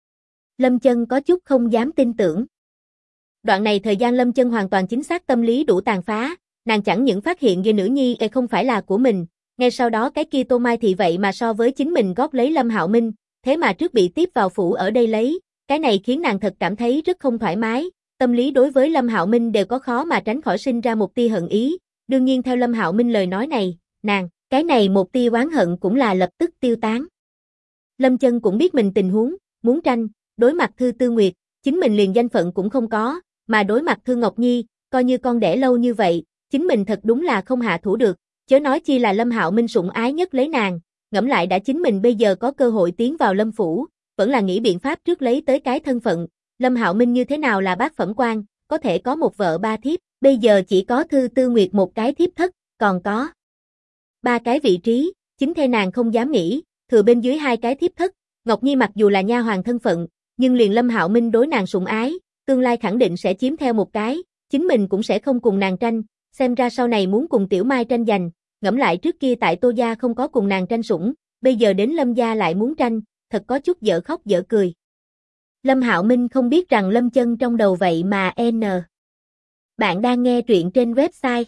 Lâm Chân có chút không dám tin tưởng. Đoạn này thời gian Lâm Chân hoàn toàn chính xác tâm lý đủ tàn phá, nàng chẳng những phát hiện Dê nữ nhi không phải là của mình, ngay sau đó cái kia Tô Mai Thị vậy mà so với chính mình góp lấy Lâm Hạo Minh, thế mà trước bị tiếp vào phủ ở đây lấy, cái này khiến nàng thật cảm thấy rất không thoải mái, tâm lý đối với Lâm Hạo Minh đều có khó mà tránh khỏi sinh ra một tia hận ý, đương nhiên theo Lâm Hạo Minh lời nói này, nàng, cái này một tia oán hận cũng là lập tức tiêu tán. Lâm Chân cũng biết mình tình huống, muốn tranh, đối mặt Thư Tư Nguyệt, chính mình liền danh phận cũng không có, mà đối mặt Thư Ngọc Nhi, coi như con đẻ lâu như vậy, chính mình thật đúng là không hạ thủ được, chớ nói chi là Lâm Hạo Minh sủng ái nhất lấy nàng, ngẫm lại đã chính mình bây giờ có cơ hội tiến vào Lâm phủ, vẫn là nghĩ biện pháp trước lấy tới cái thân phận, Lâm Hạo Minh như thế nào là bác phẩm quan, có thể có một vợ ba thiếp, bây giờ chỉ có Thư Tư Nguyệt một cái thiếp thất, còn có 3 cái vị trí, chính thê nàng không dám nghĩ, thừa bên dưới 2 cái thiếp thất, Ngọc Nhi mặc dù là nha hoàn thân phận, nhưng liền Lâm Hạo Minh đối nàng sủng ái, tương lai khẳng định sẽ chiếm theo một cái, chính mình cũng sẽ không cùng nàng tranh, xem ra sau này muốn cùng Tiểu Mai tranh giành, ngẫm lại trước kia tại Tô gia không có cùng nàng tranh sủng, bây giờ đến Lâm gia lại muốn tranh, thật có chút dở khóc dở cười. Lâm Hạo Minh không biết rằng Lâm Chân trong đầu vậy mà N. Bạn đang nghe truyện trên website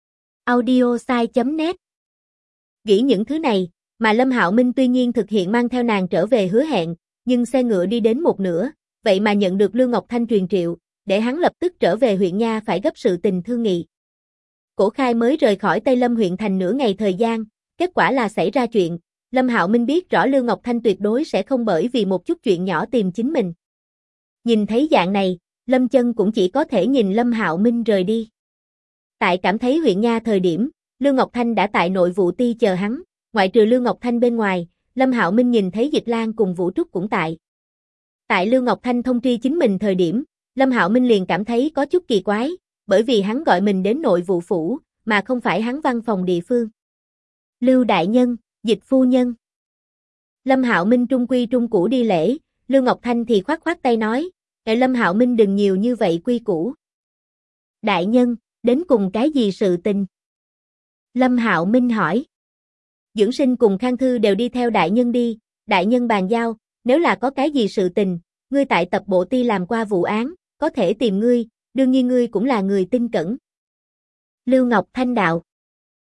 audiosai.net. Nghĩ những thứ này, mà Lâm Hạo Minh tuy nhiên thực hiện mang theo nàng trở về hứa hẹn, nhưng xe ngựa đi đến một nửa, vậy mà nhận được Lưu Ngọc Thanh truyền triệu, để hắn lập tức trở về huyện nha phải gấp sự tình thương nghị. Cổ Khai mới rời khỏi Tây Lâm huyện thành nửa ngày thời gian, kết quả là xảy ra chuyện, Lâm Hạo Minh biết rõ Lưu Ngọc Thanh tuyệt đối sẽ không bởi vì một chút chuyện nhỏ tìm chính mình. Nhìn thấy dạng này, Lâm Chân cũng chỉ có thể nhìn Lâm Hạo Minh rời đi. Tại cảm thấy huyện nha thời điểm, Lưu Ngọc Thanh đã tại nội vụ ti chờ hắn, ngoại trừ Lưu Ngọc Thanh bên ngoài, Lâm Hạo Minh nhìn thấy Dịch Lan cùng Vũ Trúc cũng tại. Tại Lưu Ngọc Thanh thông tri chính mình thời điểm, Lâm Hạo Minh liền cảm thấy có chút kỳ quái, bởi vì hắn gọi mình đến nội vụ phủ, mà không phải hắn văn phòng địa phương. Lưu đại nhân, Dịch phu nhân. Lâm Hạo Minh trung quy trung củ đi lễ, Lưu Ngọc Thanh thì khoát khoát tay nói, Lâm Hạo Minh đừng nhiều như vậy quy củ. Đại nhân, đến cùng cái gì sự tình? Lâm Hạo Minh hỏi. Dưỡng Sinh cùng Khang Thư đều đi theo đại nhân đi, đại nhân bàn giao, nếu là có cái gì sự tình, ngươi tại tập bộ ti làm qua vụ án, có thể tìm ngươi, đương nhiên ngươi cũng là người tin cẩn. Lưu Ngọc Thanh đạo.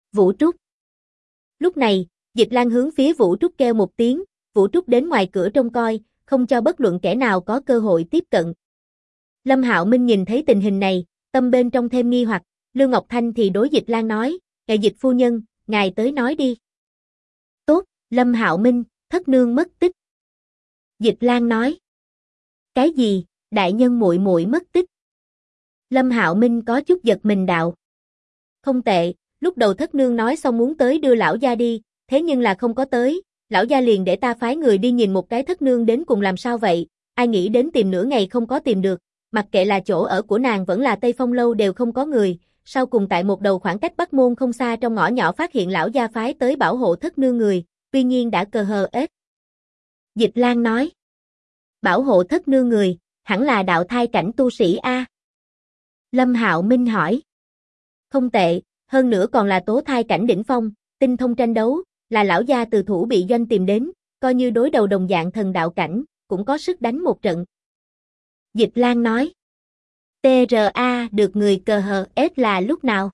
Vũ Trúc. Lúc này, Dịch Lan hướng phía Vũ Trúc kêu một tiếng, Vũ Trúc đến ngoài cửa trông coi, không cho bất luận kẻ nào có cơ hội tiếp cận. Lâm Hạo Minh nhìn thấy tình hình này, tâm bên trong thêm nghi hoặc, Lưu Ngọc Thanh thì đối Dịch Lan nói, Dịch phu nhân, ngài tới nói đi. Tốt, Lâm Hạo Minh, thất nương mất tích. Dịch Lan nói. Cái gì, đại nhân muội muội mất tích? Lâm Hạo Minh có chút giật mình đạo. Không tệ, lúc đầu thất nương nói xong muốn tới đưa lão gia đi, thế nhưng là không có tới, lão gia liền để ta phái người đi nhìn một cái thất nương đến cùng làm sao vậy, ai nghĩ đến tìm nửa ngày không có tìm được, mặc kệ là chỗ ở của nàng vẫn là Tây Phong lâu đều không có người, sau cùng tại một đầu khoảng cách Bắc Môn không xa trong ngõ nhỏ phát hiện lão gia phái tới bảo hộ thất nương người, tuy nhiên đã cờ hờ ết. Dịch Lan nói. Bảo hộ thất nương người, hẳn là đạo thai cảnh tu sĩ A. Lâm Hạo Minh hỏi. Không tệ, hơn nữa còn là tố thai cảnh đỉnh phong, tinh thông tranh đấu, là lão gia từ thủ bị doanh tìm đến, coi như đối đầu đồng dạng thần đạo cảnh, cũng có sức đánh một trận. Dịch Lan nói. TRA được người cờ hờ ết là lúc nào?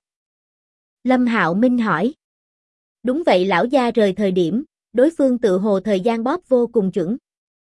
Lâm Hạo Minh hỏi. Đúng vậy lão gia rời thời điểm, đối phương tự hồ thời gian bóp vô cùng chuẩn.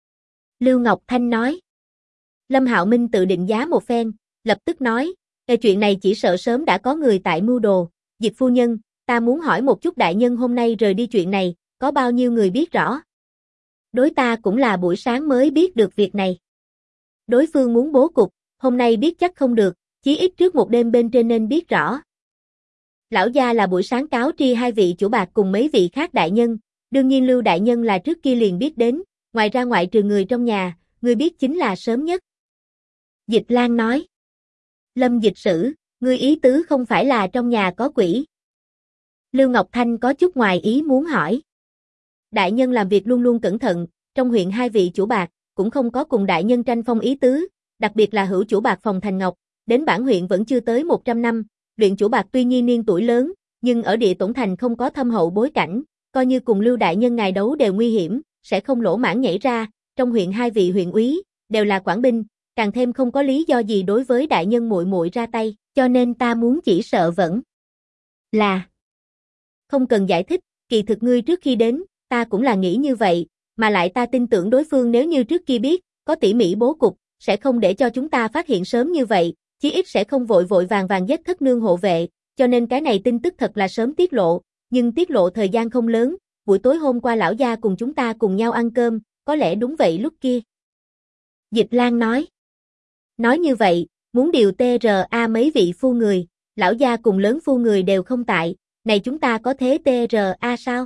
Lưu Ngọc Thanh nói. Lâm Hạo Minh tự định giá một phen, lập tức nói, chuyện này chỉ sợ sớm đã có người tại mưu đồ, Dịch phu nhân, ta muốn hỏi một chút đại nhân hôm nay rời đi chuyện này, có bao nhiêu người biết rõ? Đối ta cũng là buổi sáng mới biết được việc này. Đối phương muốn bố cục, hôm nay biết chắc không được, chí ít trước một đêm bên trên nên biết rõ. Lão gia là buổi sáng cáo tri hai vị chủ bạc cùng mấy vị khác đại nhân, đương nhiên Lưu đại nhân là trước kia liền biết đến, ngoài ra ngoại trừ người trong nhà, người biết chính là sớm nhất. Dịch Lan nói. Lâm dịch sử, ngươi ý tứ không phải là trong nhà có quỷ. Lưu Ngọc Thanh có chút ngoài ý muốn hỏi. Đại nhân làm việc luôn luôn cẩn thận, trong huyện hai vị chủ bạc, cũng không có cùng đại nhân tranh phong ý tứ, đặc biệt là hữu chủ bạc Phòng Thành Ngọc, đến bản huyện vẫn chưa tới 100 năm, luyện chủ bạc tuy nhiên niên tuổi lớn, nhưng ở địa tổn thành không có thâm hậu bối cảnh, coi như cùng Lưu đại nhân ngài đấu đều nguy hiểm, sẽ không lỗ mãn nhảy ra, trong huyện hai vị huyện úy, đều là quản binh, càng thêm không có lý do gì đối với đại nhân muội muội ra tay, cho nên ta muốn chỉ sợ vẫn là không cần giải thích, kỳ thực ngươi trước khi đến, ta cũng là nghĩ như vậy, mà lại ta tin tưởng đối phương nếu như trước kia biết, có tỉ mỉ bố cục, sẽ không để cho chúng ta phát hiện sớm như vậy, chí ít sẽ không vội vội vàng vàng giết thất nương hộ vệ, cho nên cái này tin tức thật là sớm tiết lộ, nhưng tiết lộ thời gian không lớn, buổi tối hôm qua lão gia cùng chúng ta cùng nhau ăn cơm, có lẽ đúng vậy lúc kia. Dịch Lan nói. Nói như vậy, muốn điều TRA mấy vị phu người, lão gia cùng lớn phu người đều không tại, này chúng ta có thế TRA sao?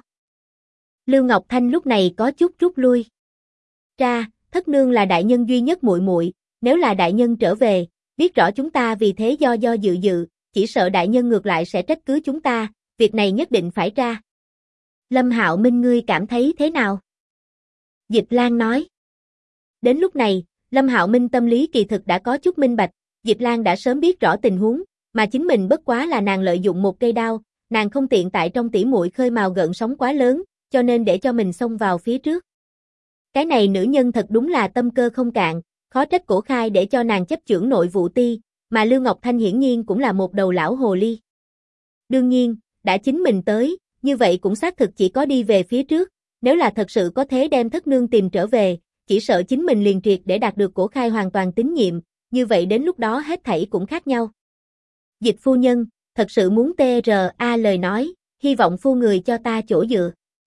Lưu Ngọc Thanh lúc này có chút rút lui. Ra, thất nương là đại nhân duy nhất muội muội, nếu là đại nhân trở về, biết rõ chúng ta vì thế do dự, chỉ sợ đại nhân ngược lại sẽ trách cứ chúng ta, việc này nhất định phải ra. Lâm Hạo Minh ngươi cảm thấy thế nào? Dịch Lan nói. Đến lúc này, Lâm Hạo Minh tâm lý kỳ thực đã có chút minh bạch, Dịch Lan đã sớm biết rõ tình huống, mà chính mình bất quá là nàng lợi dụng một cây đao, nàng không tiện tại trong tỉ muội khơi mào gợn sóng quá lớn, cho nên để cho mình xông vào phía trước. Cái này nữ nhân thật đúng là tâm cơ không cạn, khó trách Cổ Khai để cho nàng chấp chưởng nội vụ ti, mà Lưu Ngọc Thanh hiển nhiên cũng là một đầu lão hồ ly. Đương nhiên, đã chính mình tới, như vậy cũng xác thực chỉ có đi về phía trước, nếu là thật sự có thế đem thất nương tìm trở về, chỉ sợ chính mình liền triệt để đạt được Cổ Khai hoàn toàn tín nhiệm, như vậy đến lúc đó hết thảy cũng khác nhau. Dịch phu nhân, thật sự muốn TRA lời nói, hy vọng phu người cho ta chỗ dựa.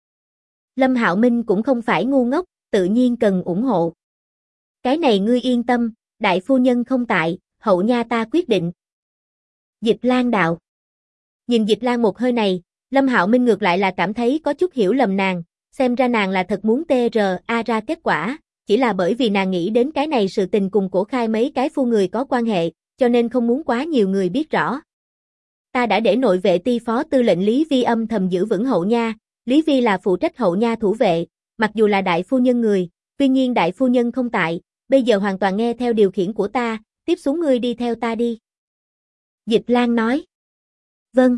Lâm Hạo Minh cũng không phải ngu ngốc, tự nhiên cần ủng hộ. Cái này ngươi yên tâm, đại phu nhân không tại, hậu nha ta quyết định. Dịch Lan đạo. Nhìn Dịch Lan một hơi này, Lâm Hạo Minh ngược lại là cảm thấy có chút hiểu lầm nàng, xem ra nàng là thật muốn TRA ra kết quả, chỉ là bởi vì nàng nghĩ đến cái này sự tình cùng Cổ Khai mấy cái phu người có quan hệ, cho nên không muốn quá nhiều người biết rõ. Ta đã để nội vệ ti phó tư lệnh Lý Vi âm thầm giữ vững hậu nha, Lý Vi là phụ trách hậu nha thủ vệ, mặc dù là đại phu nhân người, tuy nhiên đại phu nhân không tại, bây giờ hoàn toàn nghe theo điều khiển của ta, tiếp xuống ngươi đi theo ta đi. Dịch Lan nói. Vâng.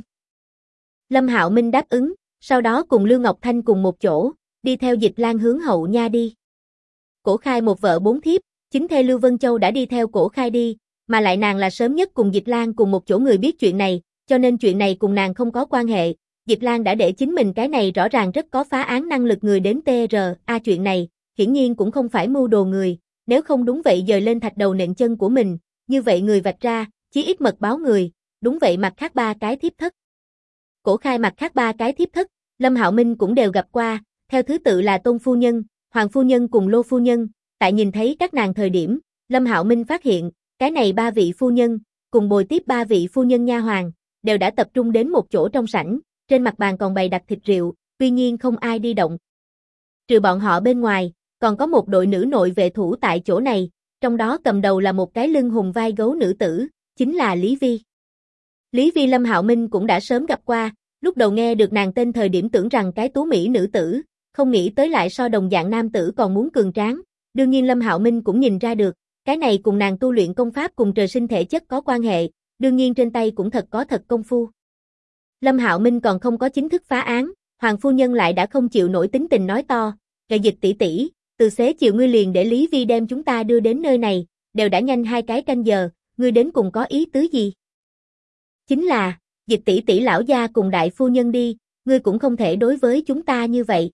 Lâm Hạo Minh đáp ứng, sau đó cùng Lưu Ngọc Thanh cùng một chỗ, đi theo Dịch Lan hướng hậu nha đi. Cổ Khai một vợ bốn thiếp, chính thê Lưu Vân Châu đã đi theo Cổ Khai đi, mà lại nàng là sớm nhất cùng Dịch Lan cùng một chỗ người biết chuyện này, cho nên chuyện này cùng nàng không có quan hệ, Dịch Lan đã để chính mình cái này rõ ràng rất có phá án năng lực người đến TRA chuyện này, hiển nhiên cũng không phải mưu đồ người, nếu không đúng vậy dời lên thạch đầu nện chân của mình, như vậy người vạch ra, chí ít mật báo người, đúng vậy mặt khác ba cái thiếp thất. Cổ khai mặt khác ba cái thiếp thất, Lâm Hạo Minh cũng đều gặp qua, theo thứ tự là Tôn phu nhân, Hoàng phu nhân cùng Lô phu nhân, tại nhìn thấy các nàng thời điểm, Lâm Hạo Minh phát hiện, cái này ba vị phu nhân, cùng bồi tiếp ba vị phu nhân nha hoàn, đều đã tập trung đến một chỗ trong sảnh, trên mặt bàn còn bày đặt thịt rượu, tuy nhiên không ai đi động. Trừ bọn họ bên ngoài, còn có một đội nữ nội vệ thủ tại chỗ này, trong đó cầm đầu là một cái lưng hùng vai gấu nữ tử, chính là Lý Vi. Lý Vi Lâm Hạo Minh cũng đã sớm gặp qua, lúc đầu nghe được nàng tên thời điểm tưởng rằng cái tú mỹ nữ tử, không nghĩ tới lại so đồng dạng nam tử còn muốn cường tráng, đương nhiên Lâm Hạo Minh cũng nhìn ra được, cái này cùng nàng tu luyện công pháp cùng trời sinh thể chất có quan hệ, đương nhiên trên tay cũng có thật công phu. Lâm Hạo Minh còn không có chính thức phá án, Hoàng phu nhân lại đã không chịu nổi tính tình nói to, "Gà Dịch tỷ tỷ, từ xế chiều ngươi liền để Lý Vi đem chúng ta đưa đến nơi này, đều đã nhanh 2 cái canh giờ, ngươi đến cùng có ý tứ gì?" "Chính là, Dịch tỷ tỷ lão gia cùng đại phu nhân đi, ngươi cũng không thể đối với chúng ta như vậy."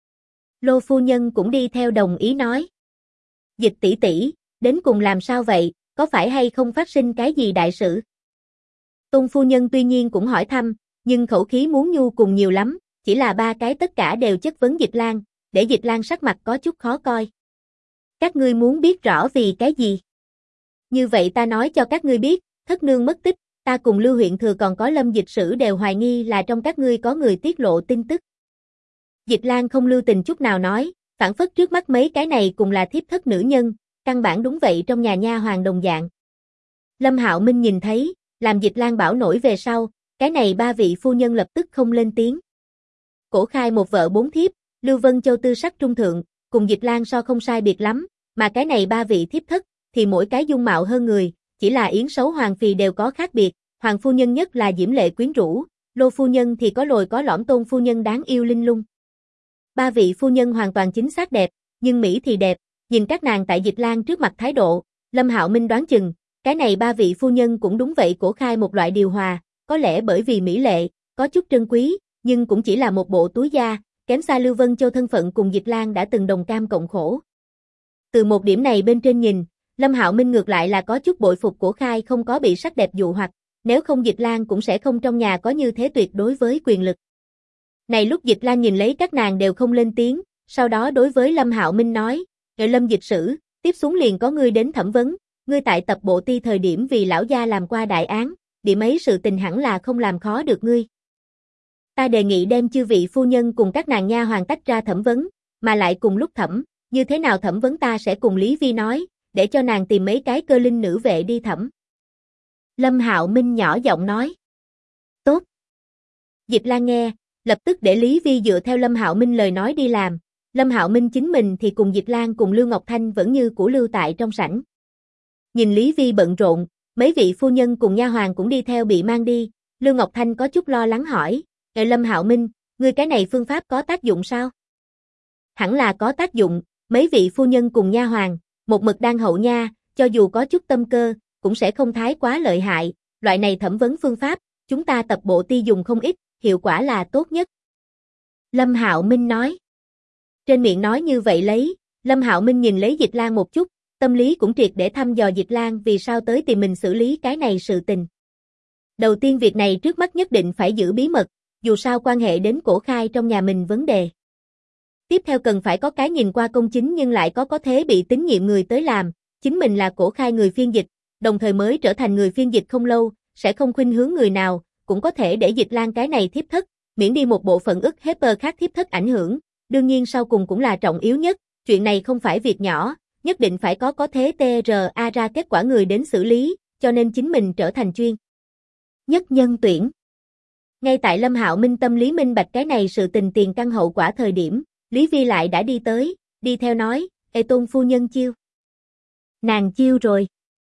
Lô phu nhân cũng đi theo đồng ý nói. "Dịch tỷ tỷ, đến cùng làm sao vậy, có phải hay không phát sinh cái gì đại sự?" Tôn phu nhân tuy nhiên cũng hỏi thăm, nhưng khẩu khí muốn nhu cùng nhiều lắm, chỉ là ba cái tất cả đều chất vấn Dịch Lan, để Dịch Lan sắc mặt có chút khó coi. "Các ngươi muốn biết rõ vì cái gì? Như vậy ta nói cho các ngươi biết, thất nương mất tích, ta cùng Lưu huyện thừa còn có Lâm Dịch Sử đều hoài nghi là trong các ngươi có người tiết lộ tin tức." Dịch Lan không lưu tình chút nào nói, phản phất trước mắt mấy cái này cùng là thiếp thất nữ nhân, căn bản đúng vậy trong nhà nha hoàng đồng dạng. Lâm Hạo Minh nhìn thấy, làm Dịch Lan bảo nổi về sau, cái này ba vị phu nhân lập tức không lên tiếng. Cổ khai một vợ 4 thiếp, Lưu Vân Châu tư sắc trung thượng, cùng Dịch Lan so không sai biệt lắm, mà cái này ba vị thiếp thất, thì mỗi cái dung mạo hơn người, chỉ là yến xấu hoàng phì đều có khác biệt, Hoàng phu nhân nhất là diễm lệ quyến rũ, Lô phu nhân thì có lồi có lõm, Tôn phu nhân đáng yêu linh lung. Ba vị phu nhân hoàn toàn chính xác đẹp, nhưng Mỹ thì đẹp, nhìn các nàng tại Dịch Lan trước mặt thái độ, Lâm Hạo Minh đoán chừng, cái này ba vị phu nhân cũng đúng vậy cổ khai một loại điều hòa, có lẽ bởi vì mỹ lệ, có chút trân quý, nhưng cũng chỉ là một bộ túi da, kém xa Lưu Vân Châu thân phận cùng Dịch Lan đã từng đồng cam cộng khổ. Từ một điểm này bên trên nhìn, Lâm Hạo Minh ngược lại là có chút bội phục cổ khai không có bị sắc đẹp dụ hoặc, nếu không Dịch Lan cũng sẽ không trong nhà có như thế tuyệt đối với quyền lực. Này lúc Dịch Lan nhìn lấy các nàng đều không lên tiếng, sau đó đối với Lâm Hạo Minh nói, Lâm Dịch Sử, tiếp xuống liền có ngươi đến thẩm vấn, ngươi tại tập bộ ti thời điểm vì lão gia làm qua đại án, điểm ấy sự tình hẳn là không làm khó được ngươi. Ta đề nghị đem chư vị phu nhân cùng các nàng nha hoàn tách ra thẩm vấn, mà lại cùng lúc thẩm, như thế nào thẩm vấn ta sẽ cùng Lý Vi nói, để cho nàng tìm mấy cái cơ linh nữ vệ đi thẩm." Lâm Hạo Minh nhỏ giọng nói. "Tốt." Dịch Lan nghe, lập tức để Lý Vi dựa theo Lâm Hạo Minh lời nói đi làm. Lâm Hạo Minh chính mình thì cùng Dịch Lan cùng Lưu Ngọc Thanh vẫn như cũ lưu tại trong sảnh. Nhìn Lý Vi bận rộn, mấy vị phu nhân cùng nha hoàn cũng đi theo bị mang đi, Lưu Ngọc Thanh có chút lo lắng hỏi, Lâm Hạo Minh, ngươi cái này phương pháp có tác dụng sao?" "Hẳn là có tác dụng, mấy vị phu nhân cùng nha hoàn, một mực đang hậu nha, cho dù có chút tâm cơ, cũng sẽ không thái quá lợi hại, loại này thẩm vấn phương pháp, chúng ta tập bộ ti dùng không ít, hiệu quả là tốt nhất." Lâm Hạo Minh nói. Trên miệng nói như vậy lấy, Lâm Hạo Minh nhìn lấy Dịch Lan một chút, tâm lý cũng triệt để thăm dò Dịch Lan vì sao tới tìm mình xử lý cái này sự tình. Đầu tiên việc này trước mắt nhất định phải giữ bí mật, dù sao quan hệ đến cổ khai trong nhà mình vấn đề. Tiếp theo cần phải có cái nhìn qua công chính nhưng lại có thế bị tín nhiệm người tới làm, chính mình là cổ khai người phiên dịch, đồng thời mới trở thành người phiên dịch không lâu, sẽ không khuynh hướng người nào, cũng có thể để Dịch Lan cái này thiếp thất, miễn đi một bộ phận ức hiếp khác thiếp thất ảnh hưởng, đương nhiên sau cùng cũng là trọng yếu nhất, chuyện này không phải việc nhỏ, nhất định phải có thế TRA ra kết quả người đến xử lý, cho nên chính mình trở thành chuyên nhất nhân tuyển. Ngay tại Lâm Hạo Minh tâm lý minh bạch cái này sự tình tiền căn hậu quả thời điểm, Lý Vi lại đã đi tới, đi theo nói, Tôn phu nhân chiêu. Nàng chiêu rồi.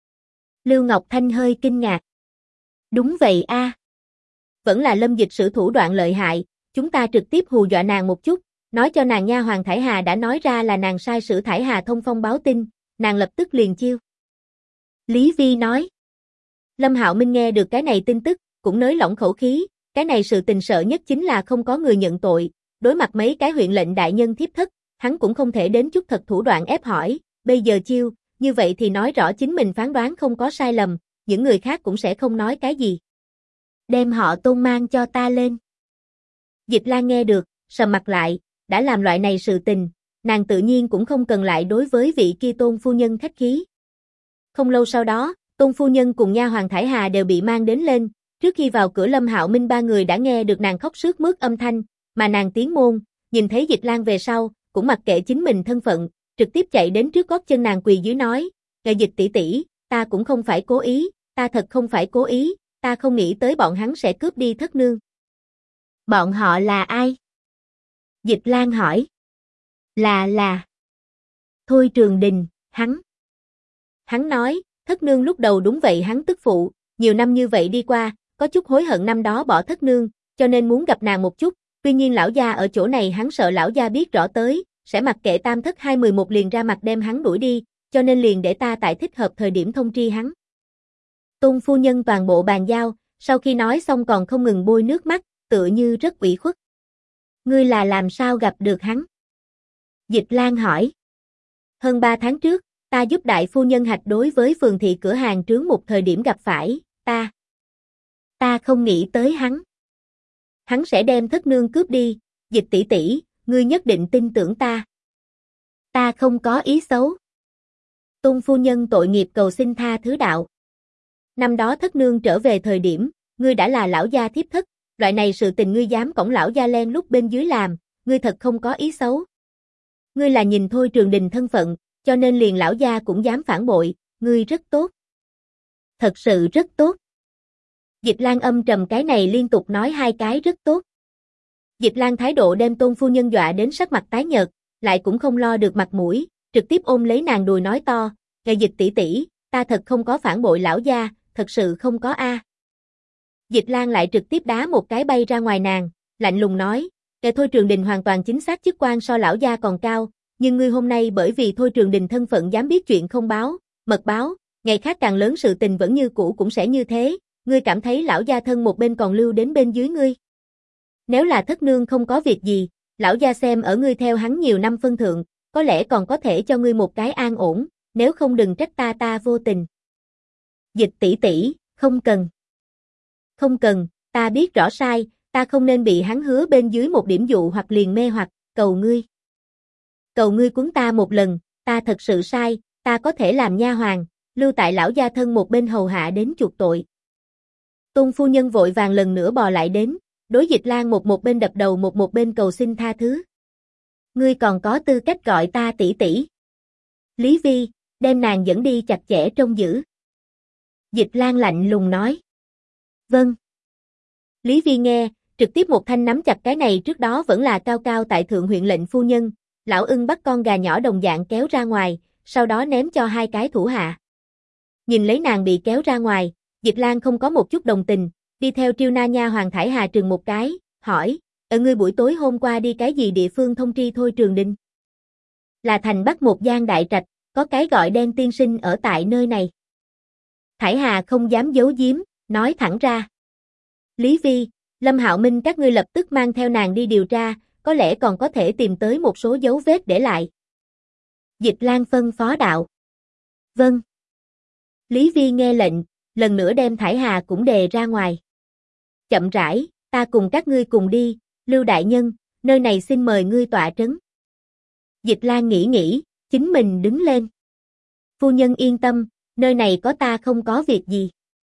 Lưu Ngọc Thanh hơi kinh ngạc. Đúng vậy a. Vẫn là Lâm Dịch Sử thủ đoạn lợi hại, chúng ta trực tiếp hù dọa nàng một chút, nói cho nàng nha hoàng Thải Hà đã nói ra là nàng sai sử Thải Hà thông phong báo tin, nàng lập tức liền chiêu. Lý Vi nói. Lâm Hạo Minh nghe được cái này tin tức, cũng nới lỏng khẩu khí, cái này sự tình sợ nhất chính là không có người nhận tội, đối mặt mấy cái huyện lệnh đại nhân thiếp thất, hắn cũng không thể đến chút thật thủ đoạn ép hỏi, bây giờ chiêu, như vậy thì nói rõ chính mình phán đoán không có sai lầm, những người khác cũng sẽ không nói cái gì. Đem họ Tôn mang cho ta lên. Dịch Lan nghe được, sầm mặt lại, đã làm loại này sự tình, nàng tự nhiên cũng không cần lại đối với vị kia Tôn phu nhân khách khí. Không lâu sau đó, Tôn phu nhân cùng nha hoàng Thải Hà đều bị mang đến lên, trước khi vào cửa Lâm Hạo Minh ba người đã nghe được nàng khóc sướt mướt âm thanh, mà nàng tiến môn, nhìn thấy Dịch Lan về sau, cũng mặc kệ chính mình thân phận, trực tiếp chạy đến trước gót chân nàng quỳ dưới nói, "Ngài Dịch tỷ tỷ, ta cũng không phải cố ý, ta thật không phải cố ý, ta không nghĩ tới bọn hắn sẽ cướp đi thất nương." Bọn họ là ai? Dịch Lan hỏi. Là. Thôi Trường Đình, hắn. Hắn nói, thất nương lúc đầu đúng vậy hắn tức phụ, nhiều năm như vậy đi qua, có chút hối hận năm đó bỏ thất nương, cho nên muốn gặp nàng một chút, tuy nhiên lão gia ở chỗ này hắn sợ lão gia biết rõ tới, sẽ mặc kệ tam thất 211 liền ra mặt đem hắn đuổi đi, cho nên liền để ta tại thích hợp thời điểm thông tri hắn. Tôn phu nhân toàn bộ bàn giao, sau khi nói xong còn không ngừng bôi nước mắt, tựa như rất ủy khuất. Ngươi là làm sao gặp được hắn? Dịch Lan hỏi. Hơn 3 tháng trước, ta giúp đại phu nhân hạch đối với phường thị cửa hàng trướng một thời điểm gặp phải, ta không nghĩ tới hắn. Hắn sẽ đem thất nương cướp đi, Dịch tỷ tỷ, ngươi nhất định tin tưởng ta. Ta không có ý xấu. Tôn phu nhân tội nghiệp cầu xin tha thứ đạo. Năm đó thất nương trở về thời điểm, ngươi đã là lão gia thiếp thất, loại này sự tình ngươi dám cõng lão gia len lúc bên dưới làm, ngươi thật không có ý xấu. Ngươi là nhìn Thôi Trường Đình thân phận, cho nên liền lão gia cũng dám phản bội, ngươi rất tốt. Thật sự rất tốt. Dịch Lan âm trầm cái này liên tục nói 2 cái rất tốt. Dịch Lan thái độ đem Tôn phu nhân dọa đến sắc mặt tái nhợt, lại cũng không lo được mặt mũi, trực tiếp ôm lấy nàng đùi nói to, "Ngài Dịch tỷ tỷ, ta thật không có phản bội lão gia, thật sự không có a." Dịch Lan lại trực tiếp đá một cái bay ra ngoài nàng, lạnh lùng nói, "Kẻ Thôi Trường Đình hoàn toàn chính xác chức quan so lão gia còn cao, nhưng ngươi hôm nay bởi vì Thôi Trường Đình thân phận dám biết chuyện không báo, mật báo, ngày khác càng lớn sự tình vẫn như cũ cũng sẽ như thế, ngươi cảm thấy lão gia thân một bên còn lưu đến bên dưới ngươi. Nếu là thất nương không có việc gì, lão gia xem ở ngươi theo hắn nhiều năm phân thượng, có lẽ còn có thể cho ngươi một cái an ổn, nếu không đừng trách ta vô tình." Dịch tỷ tỷ, không cần. Không cần, ta biết rõ sai, ta không nên bị hắn hứa bên dưới một điểm dụ hoặc liền mê hoặc, cầu ngươi. Cầu ngươi cuốn ta một lần, ta thật sự sai, ta có thể làm nha hoàn, lưu tại lão gia thân một bên hầu hạ đến chuộc tội. Tôn phu nhân vội vàng lần nữa bò lại đến, đối Dịch Lan một bên đập đầu một bên cầu xin tha thứ. Ngươi còn có tư cách gọi ta tỷ tỷ. Lý Vi, đem nàng dẫn đi chặt chẽ trông giữ. Dịch Lan lạnh lùng nói. Vâng. Lý Vi nghe, trực tiếp một thanh nắm chặt cái này trước đó vẫn là cao cao tại thượng huyện lệnh phu nhân, lão ưng bắt con gà nhỏ đồng dạng kéo ra ngoài, sau đó ném cho 2 cái thủ hạ. Nhìn lấy nàng bị kéo ra ngoài, Dịch Lan không có một chút đồng tình, đi theo Triêu Na nha hoàng Thải Hà trừng một cái, hỏi, ngươi buổi tối hôm qua đi cái gì địa phương thông tri Thôi Trường Đình? Là thành Bắc một gian đại trạch, có cái gọi đen tiên sinh ở tại nơi này. Thải Hà không dám giấu giếm, nói thẳng ra. Lý Vi, Lâm Hạo Minh các ngươi lập tức mang theo nàng đi điều tra, có lẽ còn có thể tìm tới một số dấu vết để lại. Dịch Lan phân phó đạo. Vâng. Lý Vi nghe lệnh, lần nữa đem Thải Hà cũng đề ra ngoài. Chậm rãi, ta cùng các ngươi cùng đi, Lưu đại nhân, nơi này xin mời ngươi tọa trấn. Dịch Lan nghĩ, chính mình đứng lên. Phu nhân yên tâm, nơi này có ta không có việc gì.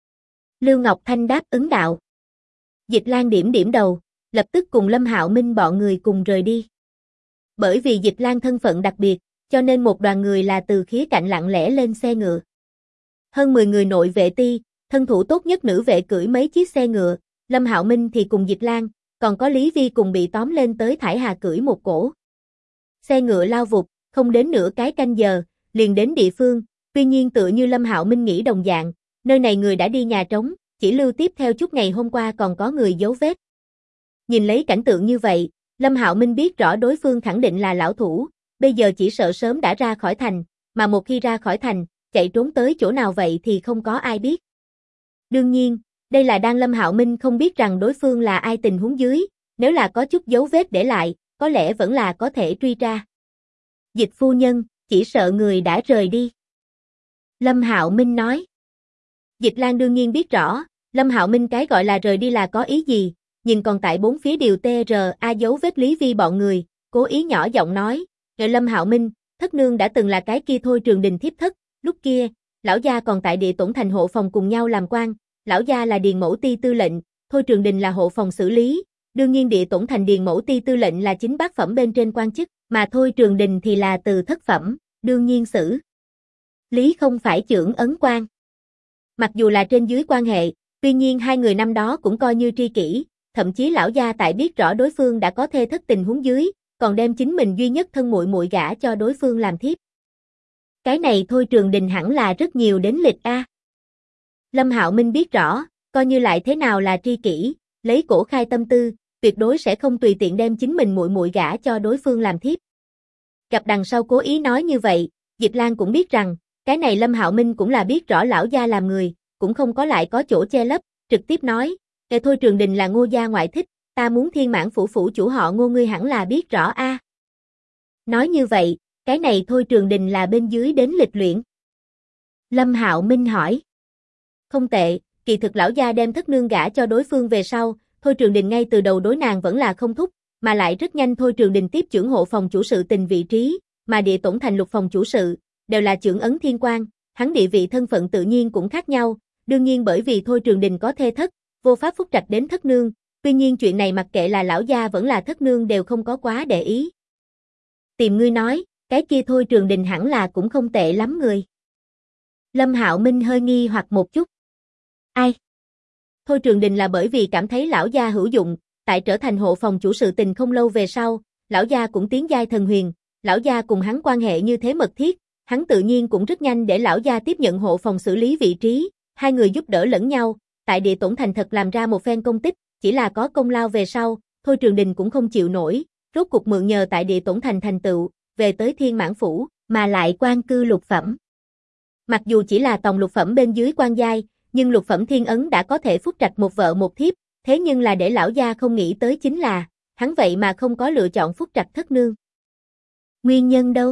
Lưu Ngọc Thanh đáp ứng đạo. Dịch Lan điểm đầu, lập tức cùng Lâm Hạo Minh bọn người cùng rời đi. Bởi vì Dịch Lan thân phận đặc biệt, cho nên một đoàn người là từ khía cạnh lặng lẽ lên xe ngựa. Hơn 10 người nội vệ ti, thân thủ tốt nhất nữ vệ cưỡi mấy chiếc xe ngựa, Lâm Hạo Minh thì cùng Dịch Lan, còn có Lý Vi cùng bị tóm lên tới Thải Hà cưỡi một cổ. Xe ngựa lao vụt, không đến nửa cái canh giờ, liền đến địa phương, tuy nhiên tựa như Lâm Hạo Minh nghĩ đồng dạng, nơi này người đã đi nhà trống, chỉ lưu tiếp theo chút ngày hôm qua còn có người dấu vết. Nhìn lấy cảnh tượng như vậy, Lâm Hạo Minh biết rõ đối phương khẳng định là lão thủ, bây giờ chỉ sợ sớm đã ra khỏi thành, mà một khi ra khỏi thành, chạy trốn tới chỗ nào vậy thì không có ai biết. Đương nhiên, Đây là đang Lâm Hạo Minh không biết rằng đối phương là ai tình huống dưới, nếu là có chút dấu vết để lại, có lẽ vẫn là có thể truy ra. Dịch phu nhân, chỉ sợ người đã rời đi. Lâm Hạo Minh nói. Dịch Lan đương nhiên biết rõ, Lâm Hạo Minh cái gọi là rời đi là có ý gì, nhìn còn tại bốn phía đều TRA dấu vết Lý Vi bọn người, cố ý nhỏ giọng nói, Lâm Hạo Minh, thất nương đã từng là cái kia Thôi Trường Đình thiếp thất, lúc kia, lão gia còn tại Địa Tổn Thành hộ phòng cùng nhau làm quan, lão gia là Điền Mẫu Ti tư lệnh, Thôi Trường Đình là hộ phòng xử lý, đương nhiên Địa Tổn Thành Điền Mẫu Ti tư lệnh là chính bát phẩm bên trên quan chức, mà Thôi Trường Đình thì là từ thất phẩm, đương nhiên xử lý không phải chưởng ấn quan. Mặc dù là trên dưới quan hệ, tuy nhiên hai người năm đó cũng coi như tri kỷ, thậm chí lão gia tại biết rõ đối phương đã có thê thất tình huống dưới, còn đem chính mình duy nhất thân muội muội gả cho đối phương làm thiếp. Cái này Thôi Trường Đình hẳn là rất nhiều đến lịch a. Lâm Hạo Minh biết rõ, coi như lại thế nào là tri kỷ, lấy cổ khai tâm tư, tuyệt đối sẽ không tùy tiện đem chính mình muội muội gả cho đối phương làm thiếp. Gặp đằng sau cố ý nói như vậy, Dịch Lan cũng biết rằng, cái này Lâm Hạo Minh cũng là biết rõ lão gia làm người, cũng không có lại có chỗ che lấp, trực tiếp nói, "Kẻ Thôi Trường Đình là Ngô gia ngoại thích, ta muốn Thiên Mãn phủ phủ chủ họ Ngô ngươi hẳn là biết rõ a." Nói như vậy, cái này Thôi Trường Đình là bên dưới đến lịch luyện. Lâm Hạo Minh hỏi. Không tệ, kỳ thực lão gia đem thất nương gả cho đối phương về sau, Thôi Trường Đình ngay từ đầu đối nàng vẫn là không thúc, mà lại rất nhanh Thôi Trường Đình tiếp chưởng hộ phòng chủ sự tình vị trí, mà Địa Tổn Thành lục phòng chủ sự, đều là chưởng ấn thiên quan, hắn địa vị thân phận tự nhiên cũng khác nhau, đương nhiên bởi vì Thôi Trường Đình có thê thất, vô pháp phúc trạch đến thất nương, tuy nhiên chuyện này mặc kệ là lão gia vẫn là thất nương đều không có quá để ý. Tìm ngươi nói, cái kia Thôi Trường Đình hẳn là cũng không tệ lắm người. Lâm Hạo Minh hơi nghi hoặc một chút. Ai? Thôi Trường Đình là bởi vì cảm thấy lão gia hữu dụng, tại trở thành hộ phòng chủ sự tình không lâu về sau, lão gia cũng tiến giai thần huyền, lão gia cùng hắn quan hệ như thế mật thiết, hắn tự nhiên cũng rất nhanh để lão gia tiếp nhận hộ phòng xử lý vị trí, hai người giúp đỡ lẫn nhau, tại Địa Tổn Thành thật làm ra một phen công tích, chỉ là có công lao về sau, Thôi Trường Đình cũng không chịu nổi, rốt cục mượn nhờ tại Địa Tổn Thành thành tựu, về tới Thiên Mãn phủ, mà lại quan cư lục phẩm. Mặc dù chỉ là tòng lục phẩm bên dưới quan giai, nhưng lục phẩm thiên ấn đã có thể phúc trạch một vợ một thiếp, thế nhưng là để lão gia không nghĩ tới chính là, hắn vậy mà không có lựa chọn phúc trạch thất nương. Nguyên nhân đâu?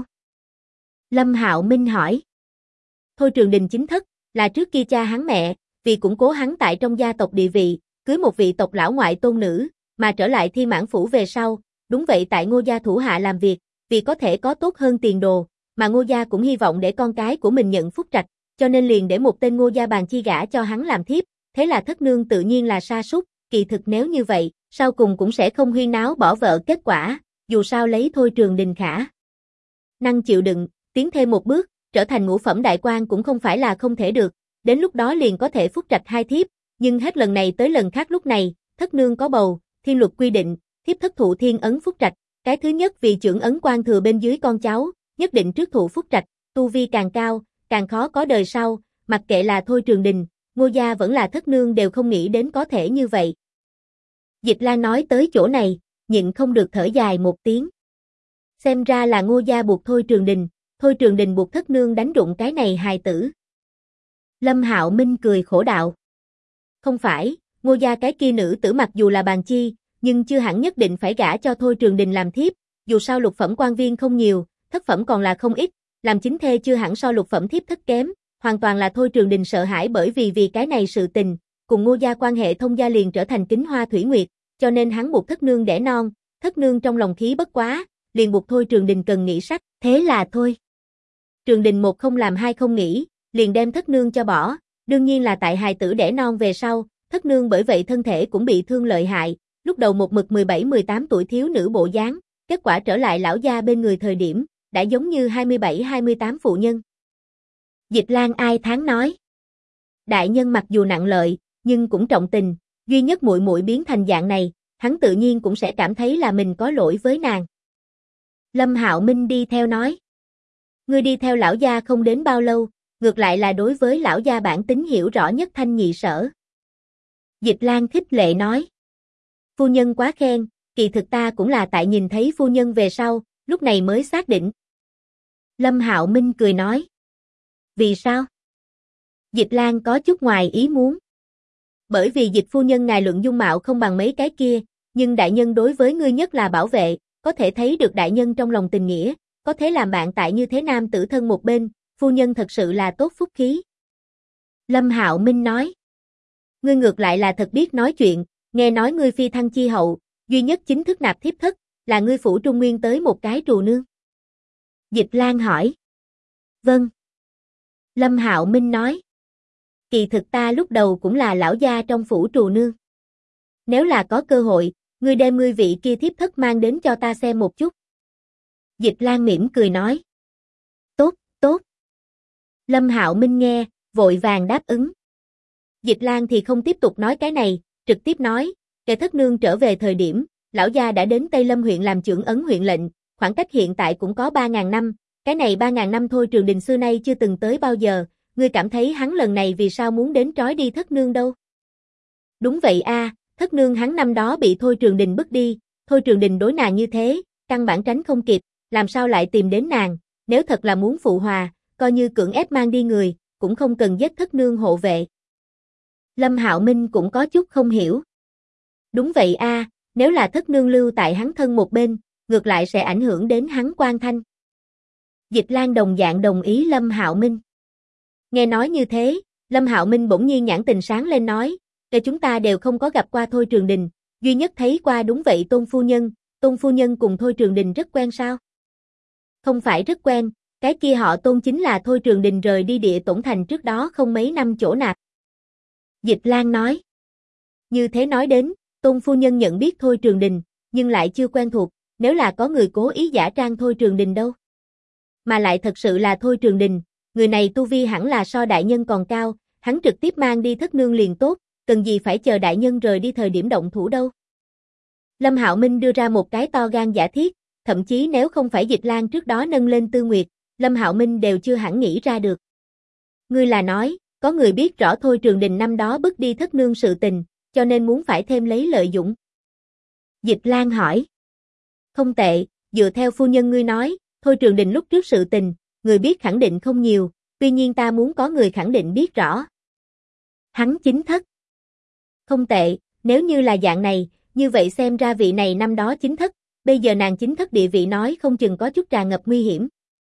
Lâm Hạo Minh hỏi. Thôi Trường Đình chính thất, là trước kia cha hắn mẹ, vì củng cố hắn tại trong gia tộc địa vị, cưới một vị tộc lão ngoại tôn nữ, mà trở lại Thiên Mãn phủ về sau, đúng vậy tại Ngô gia thủ hạ làm việc, vì có thể có tốt hơn tiền đồ, mà Ngô gia cũng hy vọng để con cái của mình nhận phúc trạch, cho nên liền để một tên Ngô gia bàn chi gả cho hắn làm thiếp, thế là thất nương tự nhiên là sa sút, kỳ thực nếu như vậy, sau cùng cũng sẽ không huyên náo bỏ vợ kết quả, dù sao lấy Thôi Trường Đình khả năng chịu đựng, tiến thêm một bước, trở thành ngũ phẩm đại quan cũng không phải là không thể được, đến lúc đó liền có thể phúc trạch hai thiếp, nhưng hết lần này tới lần khác lúc này, thất nương có bầu, thiên luật quy định, thiếp thất thụ thiên ấn phúc trạch, cái thứ nhất vì chưởng ấn quan thừa bên dưới con cháu, nhất định trước thụ phúc trạch, tu vi càng cao, càng khó có đời sau, mặc kệ là Thôi Trường Đình, Ngô gia vẫn là thất nương đều không nghĩ đến có thể như vậy. Dịch Lan nói tới chỗ này, nhịn không được thở dài một tiếng. Xem ra là Ngô gia buộc Thôi Trường Đình buộc thất nương đánh rụng cái này hài tử. Lâm Hạo Minh cười khổ đạo. Không phải, Ngô gia cái kia nữ tử mặc dù là bàn chi, nhưng chưa hẳn nhất định phải gả cho Thôi Trường Đình làm thiếp, dù sao lục phẩm quan viên không nhiều, thất phẩm còn là không ít, làm chính thê chưa hẳn so lục phẩm thiếp thất kém, hoàn toàn là Thôi Trường Đình sợ hãi bởi vì cái này sự tình, cùng Ngô gia quan hệ thông gia liền trở thành Kính Hoa Thủy Nguyệt, cho nên hắn buộc thất nương đẻ non, thất nương trong lòng khí bất quá, liền buộc Thôi Trường Đình cần nghĩ sách, thế là thôi. Trường Đình một không làm hai không nghĩ, liền đem thất nương cho bỏ, đương nhiên là tại hài tử đẻ non về sau, thất nương bởi vậy thân thể cũng bị thương lợi hại, lúc đầu một mực 17-18 tuổi thiếu nữ bộ dáng, kết quả trở lại lão gia bên người thời điểm, đã giống như 27-28 phụ nhân. Dịch Lan ai thán nói. Đại nhân mặc dù nặng lợi, nhưng cũng trọng tình, duy nhất muội muội biến thành dạng này, hắn tự nhiên cũng sẽ cảm thấy là mình có lỗi với nàng. Lâm Hạo Minh đi theo nói. Ngươi đi theo lão gia không đến bao lâu, ngược lại là đối với lão gia bản tính hiểu rõ nhất thanh nhị sở. Dịch Lan khích lệ nói. Phu nhân quá khen, kỳ thực ta cũng là tại nhìn thấy phu nhân về sau, lúc này mới xác định. Lâm Hạo Minh cười nói. Vì sao? Dịch Lan có chút ngoài ý muốn. Bởi vì Dịch phu nhân ngài luận dung mạo không bằng mấy cái kia, nhưng đại nhân đối với ngươi nhất là bảo vệ, có thể thấy được đại nhân trong lòng tình nghĩa, có thể làm bạn tại như thế nam tử thân một bên, phu nhân thật sự là tốt phúc khí. Lâm Hạo Minh nói. Ngươi ngược lại là thật biết nói chuyện, nghe nói ngươi phi thăng chi hậu, duy nhất chính thức nạp thiếp thất, là ngươi phủ Trung Nguyên tới một cái trù nương. Dịch Lan hỏi. Vâng. Lâm Hạo Minh nói. Kỳ thực ta lúc đầu cũng là lão gia trong phủ trù nương. Nếu là có cơ hội, ngươi đem ngươi vị kia thiếp thất mang đến cho ta xem một chút. Dịch Lan mỉm cười nói. Tốt, tốt. Lâm Hạo Minh nghe, vội vàng đáp ứng. Dịch Lan thì không tiếp tục nói cái này, trực tiếp nói, kẻ thất nương trở về thời điểm, lão gia đã đến Tây Lâm huyện làm trưởng ấn huyện lệnh, khoảng cách hiện tại cũng có 3.000 năm, cái này 3.000 năm thôi Trường Đình xưa nay chưa từng tới bao giờ, ngươi cảm thấy hắn lần này vì sao muốn đến trói đi thất nương đâu? Đúng vậy a, thất nương hắn năm đó bị Thôi Trường Đình bức đi, Thôi Trường Đình đối nàng như thế, căn bản tránh không kịp, làm sao lại tìm đến nàng, nếu thật là muốn phụ hòa, coi như cưỡng ép mang đi người, cũng không cần giết thất nương hộ vệ. Lâm Hạo Minh cũng có chút không hiểu. Đúng vậy a, nếu là thất nương lưu tại hắn thân một bên, ngược lại sẽ ảnh hưởng đến hắn quan thanh. Dịch Lan đồng dạng đồng ý Lâm Hạo Minh. Nghe nói như thế, Lâm Hạo Minh bỗng nhiên nhãn tình sáng lên nói, để chúng ta đều không có gặp qua Thôi Trường Đình, duy nhất thấy qua đúng vậy Tôn phu nhân cùng Thôi Trường Đình rất quen sao? Không phải rất quen, cái kia họ Tôn chính là Thôi Trường Đình rời đi Địa Tổn Thành trước đó không mấy năm chỗ nạp. Dịch Lan nói. Như thế nói đến, Tôn phu nhân nhận biết Thôi Trường Đình, nhưng lại chưa quen thuộc, nếu là có người cố ý giả trang Thôi Trường Đình đâu. Mà lại thật sự là Thôi Trường Đình, người này tu vi hẳn là so đại nhân còn cao, hắn trực tiếp mang đi thất nương liền tốt, cần gì phải chờ đại nhân rời đi thời điểm động thủ đâu. Lâm Hạo Minh đưa ra một cái to gan giả thiết, thậm chí nếu không phải Dịch Lan trước đó nâng lên Tư Nguyệt, Lâm Hạo Minh đều chưa hẳn nghĩ ra được. Ngươi là nói, có người biết rõ Thôi Trường Đình năm đó bức đi thất nương sự tình, cho nên muốn phải thêm lấy lợi dụng. Dịch Lan hỏi. Không tệ, dựa theo phu nhân ngươi nói, Thôi Trường Đình lúc trước sự tình, người biết khẳng định không nhiều, tuy nhiên ta muốn có người khẳng định biết rõ. Hắn chính thất. Không tệ, nếu như là dạng này, như vậy xem ra vị này năm đó chính thất, bây giờ nàng chính thất địa vị nói không chừng có chút tràn ngập nguy hiểm.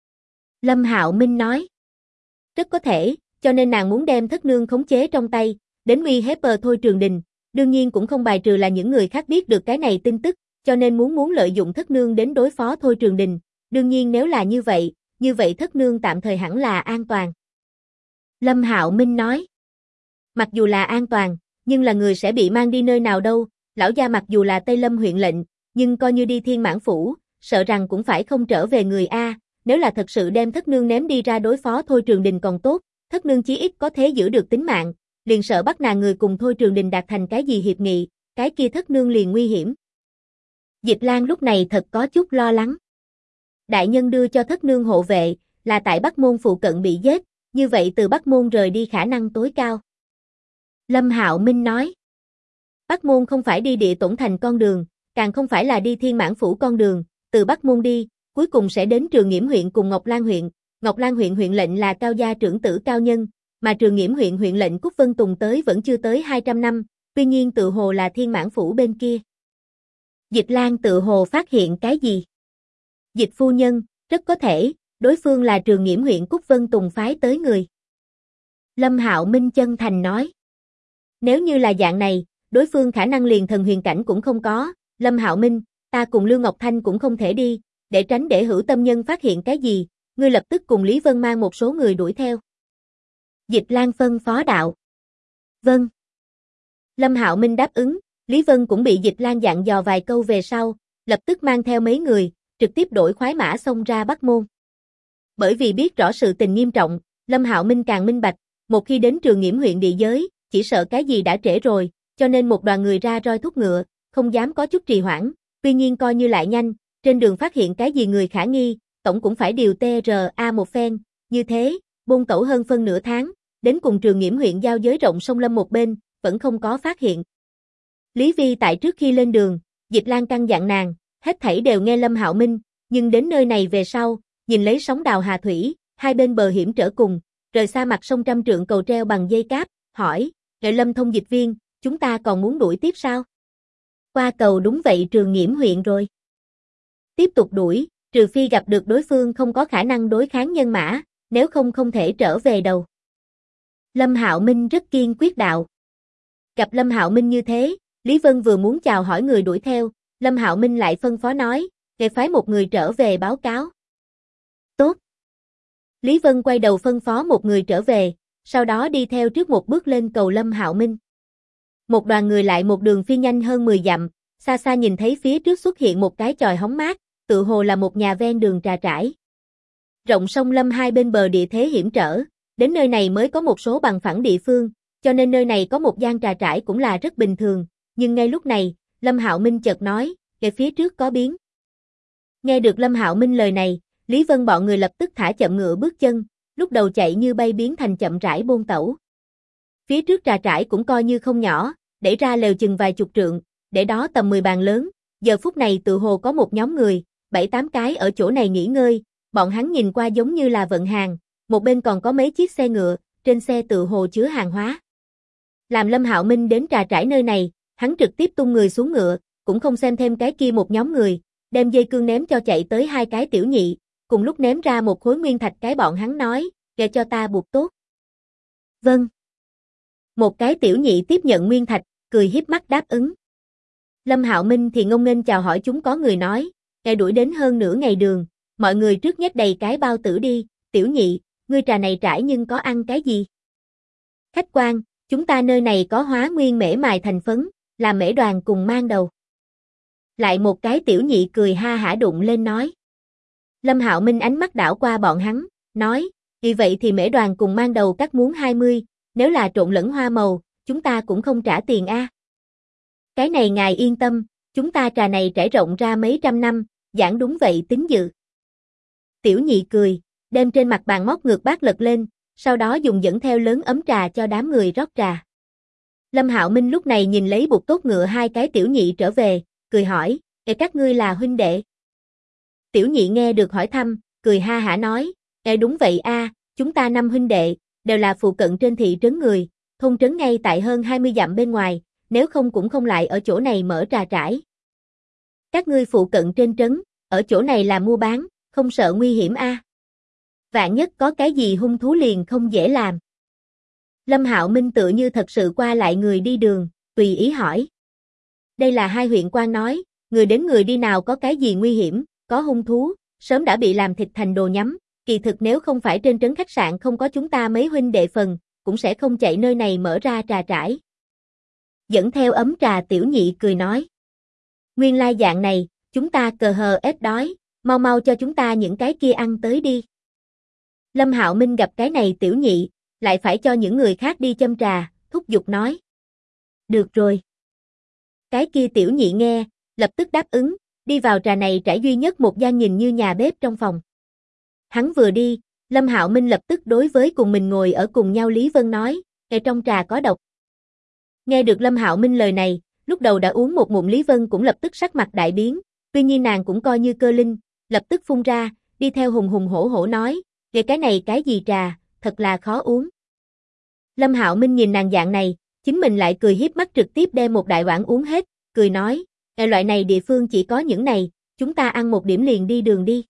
Lâm Hạo Minh nói. Rất có thể, cho nên nàng muốn đem thất nương khống chế trong tay, đến uy hiếp Thôi Trường Đình, đương nhiên cũng không bài trừ là những người khác biết được cái này tin tức, cho nên muốn lợi dụng thất nương đến đối phó Thôi Trường Đình, đương nhiên nếu là như vậy thất nương tạm thời hẳn là an toàn. Lâm Hạo Minh nói. Mặc dù là an toàn, nhưng là người sẽ bị mang đi nơi nào đâu, lão gia mặc dù là Tây Lâm huyện lệnh, nhưng coi như đi Thiên Mãn Phủ, sợ rằng cũng phải không trở về người a. Nếu là thật sự đem thất nương ném đi ra đối phó Thôi Trường Đình còn tốt, thất nương chí ít có thể giữ được tính mạng, liền sợ bắt nàng người cùng Thôi Trường Đình đạt thành cái gì hiệp nghị, cái kia thất nương liền nguy hiểm. Dịch Lan lúc này thật có chút lo lắng. Đại nhân đưa cho thất nương hộ vệ, là tại Bắc Môn phụ cận bị giết, như vậy từ Bắc Môn rời đi khả năng tối cao. Lâm Hạo Minh nói. Bắc Môn không phải đi Địa Tổn Thành con đường, càng không phải là đi Thiên Mãn Phủ con đường, từ Bắc Môn đi, cuối cùng sẽ đến Trường Nghiễm huyện cùng Ngọc Lan huyện. Ngọc Lan huyện huyện lệnh là Cao gia trưởng tử Cao Nhân, mà Trường Nghiễm huyện huyện lệnh Cúc Vân Tùng tới vẫn chưa tới 200 năm, tuy nhiên tự hồ là Thiên Mãn Phủ bên kia. Dịch Lan tự hồ phát hiện cái gì? Dịch phu nhân, rất có thể, đối phương là Trường Nghiễm huyện Cúc Vân Tùng phái tới người. Lâm Hạo Minh chân thành nói. Nếu như là dạng này, đối phương khả năng liền thần huyền cảnh cũng không có, Lâm Hạo Minh, ta cùng Lưu Ngọc Thanh cũng không thể đi, để tránh để hữu tâm nhân phát hiện cái gì, ngươi lập tức cùng Lý Vân mang một số người đuổi theo. Dịch Lan phân phó đạo. Vâng. Lâm Hạo Minh đáp ứng, Lý Vân cũng bị Dịch Lan dặn dò vài câu về sau, lập tức mang theo mấy người, trực tiếp đổi khoái mã xông ra Bắc Môn. Bởi vì biết rõ sự tình nghiêm trọng, Lâm Hạo Minh càng minh bạch, một khi đến Trường Nghiễm huyện địa giới, chỉ sợ cái gì đã trễ rồi, cho nên một đoàn người ra roi thúc ngựa, không dám có chút trì hoãn, tuy nhiên coi như lại nhanh, trên đường phát hiện cái gì người khả nghi, tổng cũng phải điều TRA một phen, như thế, buôn tẩu hơn phân nửa tháng, đến cùng Trường Nghiễm huyện giao giới rộng sông Lâm một bên, vẫn không có phát hiện. Lý Vi tại trước khi lên đường, Dịch Lan căn dặn nàng, hết thảy đều nghe Lâm Hạo Minh, nhưng đến nơi này về sau, nhìn lấy sóng đào hà thủy, hai bên bờ hiểm trở cùng, rời xa mặt sông trăm trượng cầu treo bằng dây cáp, hỏi, Lâm thông dịch viên, chúng ta còn muốn đuổi tiếp sao? Qua cầu đúng vậy Trường Nghiễm huyện rồi. Tiếp tục đuổi, trừ phi gặp được đối phương không có khả năng đối kháng nhân mã, nếu không không thể trở về đâu. Lâm Hạo Minh rất kiên quyết đạo. Gặp Lâm Hạo Minh như thế, Lý Vân vừa muốn chào hỏi người đuổi theo, Lâm Hạo Minh lại phân phó nói, "Ngài phái một người trở về báo cáo." Tốt. Lý Vân quay đầu phân phó một người trở về, sau đó đi theo trước một bước lên cầu Lâm Hạo Minh. Một đoàn người lại một đường phi nhanh hơn 10 dặm, xa xa nhìn thấy phía trước xuất hiện một cái chòi hóng mát, tự hồ là một nhà ven đường trà trải. Rộng sông Lâm hai bên bờ địa thế hiểm trở, đến nơi này mới có một số bằng phẳng địa phương, cho nên nơi này có một gian trà trải cũng là rất bình thường, nhưng ngay lúc này, Lâm Hạo Minh chợt nói, "Kẻ phía trước có biến." Nghe được Lâm Hạo Minh lời này, Lý Vân bọn người lập tức thả chậm ngựa bước chân, lúc đầu chạy như bay biến thành chậm rãi bôn tẩu. Phía trước trà trải cũng coi như không nhỏ, để ra lều chừng vài chục trượng, để đó tầm 10 bàn lớn, giờ phút này tự hồ có một nhóm người, 7-8 cái ở chỗ này nghỉ ngơi, bọn hắn nhìn qua giống như là vận hàng, một bên còn có mấy chiếc xe ngựa, trên xe tự hồ chứa hàng hóa. Làm Lâm Hạo Minh đến trà trải nơi này, hắn trực tiếp tung người xuống ngựa, cũng không xem thêm cái kia một nhóm người, đem dây cương ném cho chạy tới hai cái tiểu nhị, cùng lúc ném ra một khối nguyên thạch cái bọn hắn nói, "Kệ cho ta buộc tốt." "Vâng." Một cái tiểu nhị tiếp nhận nguyên thạch, cười hiếp mắt đáp ứng. Lâm Hạo Minh thì ngông nghênh chào hỏi chúng có người nói, "Ngài đuổi đến hơn nửa ngày đường, mọi người trước nhét đầy cái bao tử đi, tiểu nhị, ngươi trà này trải nhưng có ăn cái gì?" "Khách quan, chúng ta nơi này có hóa nguyên mễ mài thành phấn, là mễ đoàn cùng mang đầu." Lại một cái tiểu nhị cười ha hả đụng lên nói. Lâm Hạo Minh ánh mắt đảo qua bọn hắn, nói, "Vì vậy thì mễ đoàn cùng mang đầu cắt muốn 20, nếu là trộn lẫn hoa màu, chúng ta cũng không trả tiền a." "Cái này ngài yên tâm, chúng ta trà này trải rộng ra mấy trăm năm, giảng đúng vậy tính dự." Tiểu nhị cười, đem trên mặt bàn móc ngược bát lật lên, sau đó dùng dẫn theo lớn ấm trà cho đám người rót trà. Lâm Hạo Minh lúc này nhìn lấy buộc tốt ngựa hai cái tiểu nhị trở về, cười hỏi, "Các ngươi là huynh đệ?" Tiểu nhị nghe được hỏi thăm, cười ha hả nói, Đúng vậy a, chúng ta 5 huynh đệ, đều là phụ cận trên thị trấn người, thôn trấn ngay tại hơn 20 dặm bên ngoài, nếu không cũng không lại ở chỗ này mở trà trải." "Các ngươi phụ cận trên trấn, ở chỗ này là mua bán, không sợ nguy hiểm a? Vạn nhất có cái gì hung thú liền không dễ làm." Lâm Hạo Minh tựa như thật sự qua lại người đi đường, tùy ý hỏi. Đây là hai huyện quan nói, người đến người đi nào có cái gì nguy hiểm, có hung thú, sớm đã bị làm thịt thành đồ nhắm, kỳ thực nếu không phải trên trấn khách sạn không có chúng ta mấy huynh đệ phần, cũng sẽ không chạy nơi này mở ra trà trải. Dẫn theo ấm trà tiểu nhị cười nói. Nguyên lai dạng này, chúng ta cờ hờ ết đói, mau mau cho chúng ta những cái kia ăn tới đi. Lâm Hạo Minh gặp cái này tiểu nhị, lại phải cho những người khác đi châm trà, thúc giục nói. Được rồi. Cái kia tiểu nhị nghe, lập tức đáp ứng, đi vào trà này trải duy nhất một gian nhìn như nhà bếp trong phòng. Hắn vừa đi, Lâm Hạo Minh lập tức đối với cùng mình ngồi ở cùng nhau Lý Vân nói, trong trà có độc. Nghe được Lâm Hạo Minh lời này, lúc đầu đã uống một ngụm Lý Vân cũng lập tức sắc mặt đại biến, tuy nhiên nàng cũng coi như cơ linh, lập tức phun ra, đi theo hùng hùng hổ hổ nói, cái này cái gì trà, thật là khó uống. Lâm Hạo Minh nhìn nàng dạng này, chính mình lại cười hiếp mắt trực tiếp đem một đại oản uống hết, cười nói, loại này địa phương chỉ có những này, chúng ta ăn một điểm liền đi đường đi.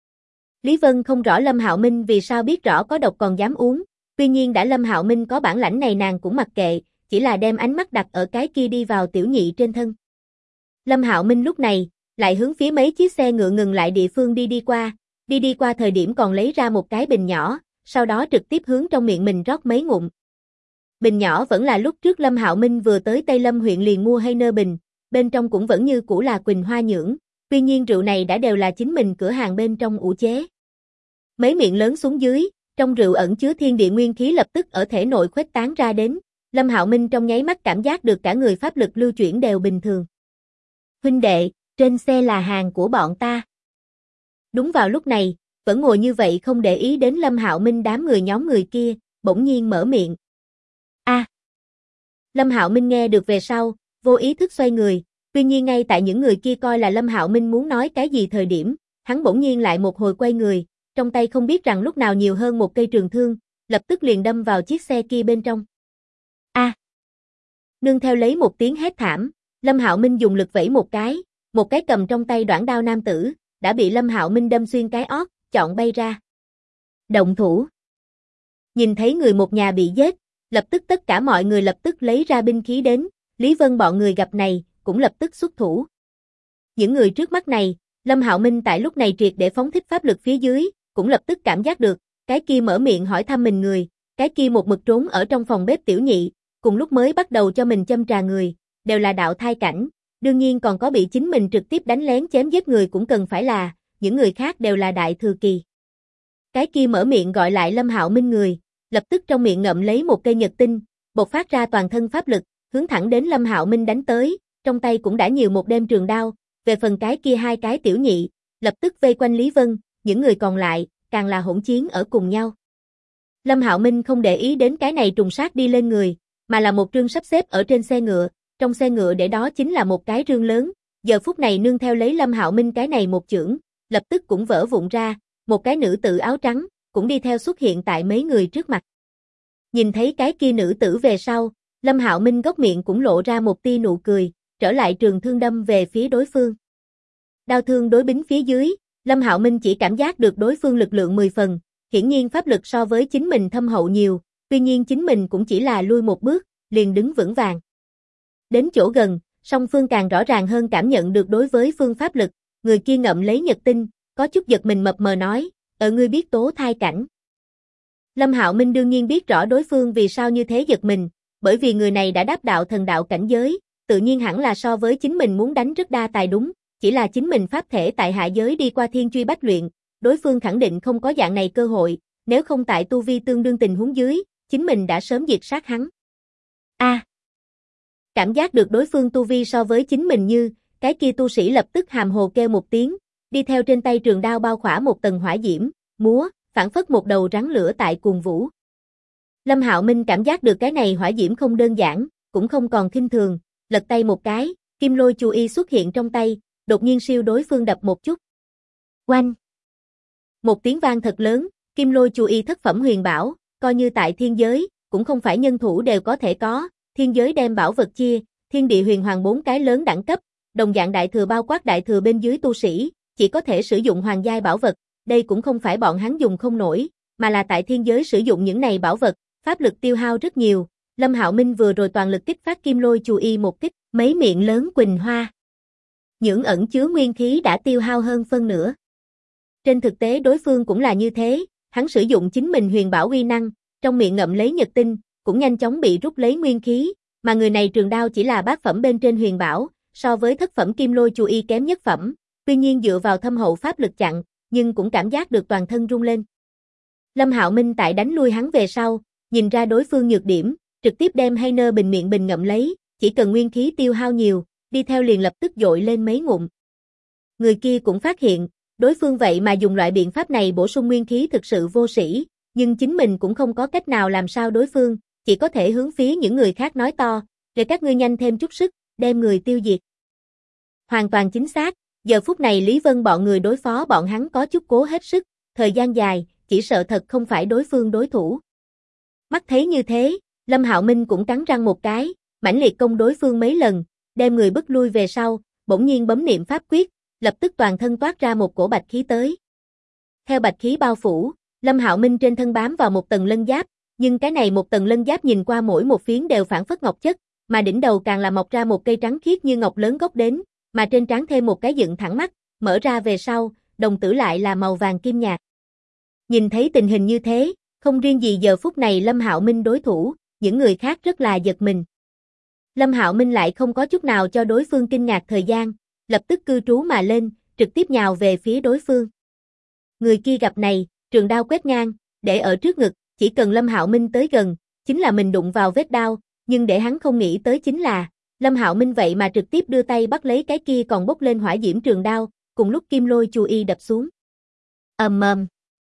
Lý Vân không rõ Lâm Hạo Minh vì sao biết rõ có độc còn dám uống, tuy nhiên đã Lâm Hạo Minh có bản lãnh này nàng cũng mặc kệ, chỉ là đem ánh mắt đặt ở cái kia đi vào tiểu nhị trên thân. Lâm Hạo Minh lúc này, lại hướng phía mấy chiếc xe ngựa ngừng lại địa phương đi qua thời điểm còn lấy ra một cái bình nhỏ, sau đó trực tiếp hướng trong miệng mình rót mấy ngụm. Bình nhỏ vẫn là lúc trước Lâm Hạo Minh vừa tới Tây Lâm huyện liền mua hay nơ bình, bên trong cũng vẫn như cũ là Quỳnh Hoa Nhưỡng, tuy nhiên rượu này đã đều là chính mình cửa hàng bên trong ủ chế. Mấy miệng lớn xuống dưới, trong rượu ẩn chứa thiên địa nguyên khí lập tức ở thể nội khuếch tán ra đến, Lâm Hạo Minh trong nháy mắt cảm giác được cả người pháp lực lưu chuyển đều bình thường. Huynh đệ, trên xe là hàng của bọn ta. Đúng vào lúc này, vẫn ngồi như vậy không để ý đến Lâm Hạo Minh đám người nhóm người kia, bỗng nhiên mở miệng. Lâm Hạo Minh nghe được về sau, vô ý thức xoay người, tuy nhiên ngay tại những người kia coi là Lâm Hạo Minh muốn nói cái gì thời điểm, hắn bỗng nhiên lại một hồi quay người, trong tay không biết rằng lúc nào nhiều hơn một cây trường thương, lập tức liền đâm vào chiếc xe kia bên trong. Nương theo lấy một tiếng hét thảm, Lâm Hạo Minh dùng lực vẫy một cái cầm trong tay đoản đao nam tử, đã bị Lâm Hạo Minh đâm xuyên cái ót, chọn bay ra. Động thủ. Nhìn thấy người một nhà bị giết, lập tức tất cả mọi người lập tức lấy ra binh khí đến, Lý Vân bọn người gặp này, cũng lập tức xuất thủ. Những người trước mắt này, Lâm Hạo Minh tại lúc này triệt để phóng thích pháp lực phía dưới, cũng lập tức cảm giác được, cái kia mở miệng hỏi thăm mình người, cái kia một mực trốn ở trong phòng bếp tiểu nhị, cùng lúc mới bắt đầu cho mình châm trà người, đều là đạo thai cảnh, đương nhiên còn có bị chính mình trực tiếp đánh lén chém giết người cũng cần phải là, những người khác đều là đại thừa kỳ. Cái kia mở miệng gọi lại Lâm Hạo Minh người, lập tức trong miệng ngậm lấy một cây nhật tinh, bộc phát ra toàn thân pháp lực, hướng thẳng đến Lâm Hạo Minh đánh tới, trong tay cũng đã nhiều một đem trường đao, về phần cái kia hai cái tiểu nhị, lập tức vây quanh Lý Vân, những người còn lại, càng là hỗn chiến ở cùng nhau. Lâm Hạo Minh không để ý đến cái này trùng sát đi lên người, mà là một trương sắp xếp ở trên xe ngựa, trong xe ngựa để đó chính là một cái rương lớn, giờ phút này nương theo lấy Lâm Hạo Minh cái này một chưởng, lập tức cũng vỡ vụn ra, một cái nữ tử áo trắng, cũng đi theo xuất hiện tại mấy người trước mặt. Nhìn thấy cái kia nữ tử về sau, Lâm Hạo Minh góc miệng cũng lộ ra một tia nụ cười, trở lại trường thương đâm về phía đối phương. Đao thương đối bính phía dưới, Lâm Hạo Minh chỉ cảm giác được đối phương lực lượng 10 phần, hiển nhiên pháp lực so với chính mình thâm hậu nhiều, tuy nhiên chính mình cũng chỉ là lui một bước, liền đứng vững vàng. Đến chỗ gần, song phương càng rõ ràng hơn cảm nhận được đối với phương pháp lực, người kia ngậm lấy nhật tinh, có chút giật mình mập mờ nói, ngươi biết tố thai cảnh. Lâm Hạo Minh đương nhiên biết rõ đối phương vì sao như thế giật mình, bởi vì người này đã đáp đạo thần đạo cảnh giới, tự nhiên hẳn là so với chính mình muốn đánh rất đa tài đúng, chỉ là chính mình pháp thể tại hạ giới đi qua thiên truy bách luyện, đối phương khẳng định không có dạng này cơ hội, nếu không tại tu vi tương đương tình huống dưới, chính mình đã sớm diệt sát hắn. Cảm giác được đối phương tu vi so với chính mình như, cái kia tu sĩ lập tức hàm hồ kêu một tiếng, đi theo trên tay trường đao bao khỏa một tầng hỏa diễm, múa, phảng phất một đầu rắn lửa tại cuồng vũ. Lâm Hạo Minh cảm giác được cái này hỏa diễm không đơn giản, cũng không còn khinh thường, lật tay một cái, kim lôi chu y xuất hiện trong tay, đột nhiên siêu đối phương đập một chút. Oanh! Một tiếng vang thật lớn, kim lôi chu y thất phẩm huyền bảo, coi như tại thiên giới, cũng không phải nhân thủ đều có thể có, thiên giới đem bảo vật chia, thiên địa huyền hoàng 4 cái lớn đẳng cấp, đồng dạng đại thừa bao quát đại thừa bên dưới tu sĩ, chỉ có thể sử dụng hoàng giai bảo vật, đây cũng không phải bọn hắn dùng không nổi, mà là tại thiên giới sử dụng những này bảo vật, pháp lực tiêu hao rất nhiều. Lâm Hạo Minh vừa rồi toàn lực kích phát kim lôi chu y một kích, mấy miệng lớn quỳnh hoa. Những ẩn chứa nguyên khí đã tiêu hao hơn phân nửa. Trên thực tế đối phương cũng là như thế, hắn sử dụng chính mình huyền bảo uy năng, trong miệng ngậm lấy nhật tinh, cũng nhanh chóng bị rút lấy nguyên khí, mà người này trường đao chỉ là bát phẩm bên trên huyền bảo, so với thất phẩm kim lôi chu y kém nhất phẩm, tuy nhiên dựa vào thâm hậu pháp lực chặn, nhưng cũng cảm giác được toàn thân rung lên. Lâm Hạo Minh tại đánh lui hắn về sau, nhìn ra đối phương nhược điểm, trực tiếp đem hay nơ bình miệng bình ngậm lấy, chỉ cần nguyên khí tiêu hao nhiều, đi theo liền lập tức dội lên mấy ngụm. Người kia cũng phát hiện, đối phương vậy mà dùng loại biện pháp này bổ sung nguyên khí thực sự vô sĩ, nhưng chính mình cũng không có cách nào làm sao đối phương, chỉ có thể hướng phía những người khác nói to, để các ngươi nhanh thêm chút sức, đem người tiêu diệt. Hoàn toàn chính xác, giờ phút này Lý Vân bọn người đối phó bọn hắn có chút cố hết sức, thời gian dài, chỉ sợ thật không phải đối phương đối thủ. Mắt thấy như thế, Lâm Hạo Minh cũng cắn răng một cái, mãnh liệt công đối phương mấy lần, đem người bức lui về sau, bỗng nhiên bấm niệm pháp quyết, lập tức toàn thân toát ra một cổ bạch khí tới. Theo bạch khí bao phủ, Lâm Hạo Minh trên thân bám vào một tầng lân giáp, nhưng cái này một tầng lân giáp nhìn qua mỗi một phiến đều phảng phất ngọc chất, mà đỉnh đầu càng là mọc ra một cây trắng khiết như ngọc lớn gốc đến, mà trên trán thêm một cái dựng thẳng mắt, mở ra về sau, đồng tử lại là màu vàng kim nhạt. Nhìn thấy tình hình như thế, không riêng gì giờ phút này Lâm Hạo Minh đối thủ, những người khác rất là giật mình. Lâm Hạo Minh lại không có chút nào cho đối phương kinh ngạc thời gian, lập tức cư trú mà lên, trực tiếp nhào về phía đối phương. Người kia gặp này, trường đao quét ngang, để ở trước ngực, chỉ cần Lâm Hạo Minh tới gần, chính là mình đụng vào vết đao, nhưng để hắn không nghĩ tới chính là, Lâm Hạo Minh vậy mà trực tiếp đưa tay bắt lấy cái kia còn bốc lên hỏa diễm trường đao, cùng lúc kim lôi chu y đập xuống. Ầm ầm.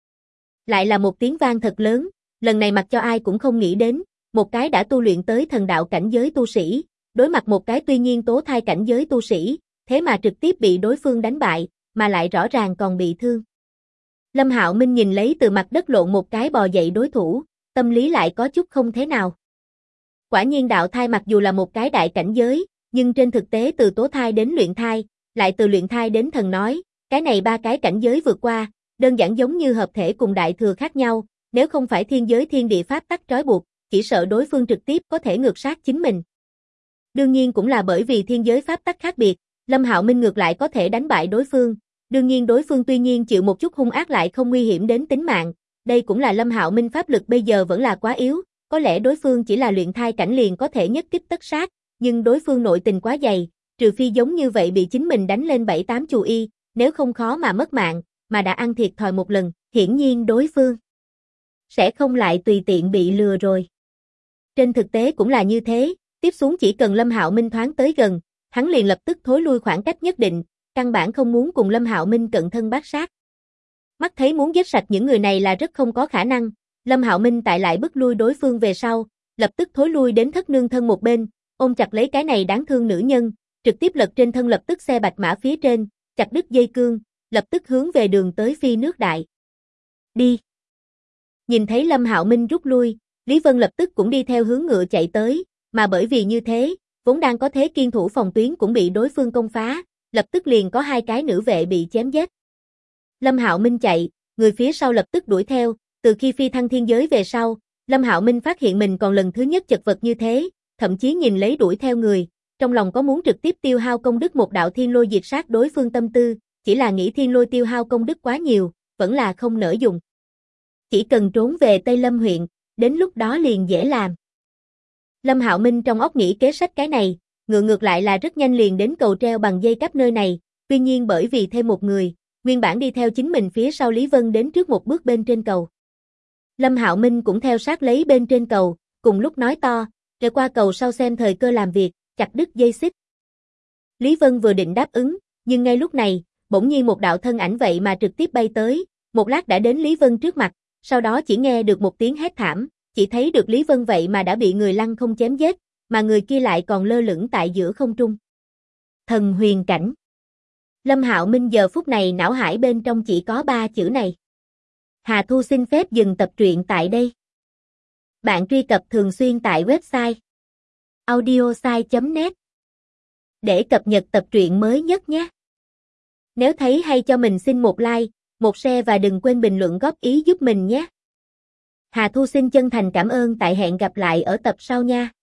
Lại là một tiếng vang thật lớn, lần này mặc cho ai cũng không nghĩ đến, một cái đã tu luyện tới thần đạo cảnh giới tu sĩ, đối mặt một cái tuy nhiên tố thai cảnh giới tu sĩ, thế mà trực tiếp bị đối phương đánh bại, mà lại rõ ràng còn bị thương. Lâm Hạo Minh nhìn lấy từ mặt đất lộn một cái bò dậy đối thủ, tâm lý lại có chút không thế nào. Quả nhiên đạo thai mặc dù là một cái đại cảnh giới, nhưng trên thực tế từ tố thai đến luyện thai, lại từ luyện thai đến thần nói, cái này ba cái cảnh giới vượt qua, đơn giản giống như hợp thể cùng đại thừa khác nhau, nếu không phải thiên giới thiên địa pháp tắc trói buộc, chỉ sợ đối phương trực tiếp có thể ngược sát chính mình. Đương nhiên cũng là bởi vì thiên giới pháp tắc khác biệt, Lâm Hạo Minh ngược lại có thể đánh bại đối phương, đương nhiên đối phương tuy nhiên chịu một chút hung ác lại không nguy hiểm đến tính mạng, đây cũng là Lâm Hạo Minh pháp lực bây giờ vẫn là quá yếu, có lẽ đối phương chỉ là luyện thai cảnh liền có thể nhất kích tất sát, nhưng đối phương nội tình quá dày, trừ phi giống như vậy bị chính mình đánh lên 7-8 chù y, nếu không khó mà mất mạng, mà đã ăn thiệt thòi một lần, hiển nhiên đối phương sẽ không lại tùy tiện bị lừa rồi. Trên thực tế cũng là như thế, tiếp xuống chỉ cần Lâm Hạo Minh thoáng tới gần, hắn liền lập tức thối lui khoảng cách nhất định, căn bản không muốn cùng Lâm Hạo Minh cận thân bát sát. Mắt thấy muốn giết sạch những người này là rất không có khả năng, Lâm Hạo Minh tại lại bức lui đối phương về sau, lập tức thối lui đến Thất Nương thân một bên, ôm chặt lấy cái này đáng thương nữ nhân, trực tiếp lật trên thân lập tức xe bạch mã phía trên, chặt đứt dây cương, lập tức hướng về đường tới phi nước đại. Đi. Nhìn thấy Lâm Hạo Minh rút lui, Lý Vân lập tức cũng đi theo hướng ngựa chạy tới, mà bởi vì như thế, vốn đang có thế kiên thủ phòng tuyến cũng bị đối phương công phá, lập tức liền có hai cái nữ vệ bị chém giết. Lâm Hạo Minh chạy, người phía sau lập tức đuổi theo, từ khi phi thăng thiên giới về sau, Lâm Hạo Minh phát hiện mình còn lần thứ nhất chật vật như thế, thậm chí nhìn lấy đuổi theo người, trong lòng có muốn trực tiếp tiêu hao công đức một đạo thiên lôi diệt sát đối phương tâm tư, chỉ là nghĩ thiên lôi tiêu hao công đức quá nhiều, vẫn là không nỡ dùng. Chỉ cần trốn về Tây Lâm huyện, đến lúc đó liền dễ làm. Lâm Hạo Minh trong óc nghĩ kế sách cái này, ngược lại là rất nhanh liền đến cầu treo bằng dây cáp nơi này, tuy nhiên bởi vì thêm một người, nguyên bản đi theo chính mình phía sau Lý Vân đến trước một bước bên trên cầu. Lâm Hạo Minh cũng theo sát lấy bên trên cầu, cùng lúc nói to, rồi qua cầu sau xem thời cơ làm việc, chặt đứt dây xích. Lý Vân vừa định đáp ứng, nhưng ngay lúc này, bỗng nhiên một đạo thân ảnh vậy mà trực tiếp bay tới, một lát đã đến Lý Vân trước mặt, sau đó chỉ nghe được một tiếng hét thảm, chỉ thấy được Lý Vân vậy mà đã bị người lăng không chém giết, mà người kia lại còn lơ lửng tại giữa không trung. Thần huyền cảnh. Lâm Hạo Minh giờ phút này não hải bên trong chỉ có 3 chữ này. Hà Thu xin phép dừng tập truyện tại đây. Bạn truy cập thường xuyên tại website audiosai.net để cập nhật tập truyện mới nhất nhé. Nếu thấy hay cho mình xin một like, một share và đừng quên bình luận góp ý giúp mình nhé. Hà Thu xin chân thành cảm ơn, tại hẹn gặp lại ở tập sau nha.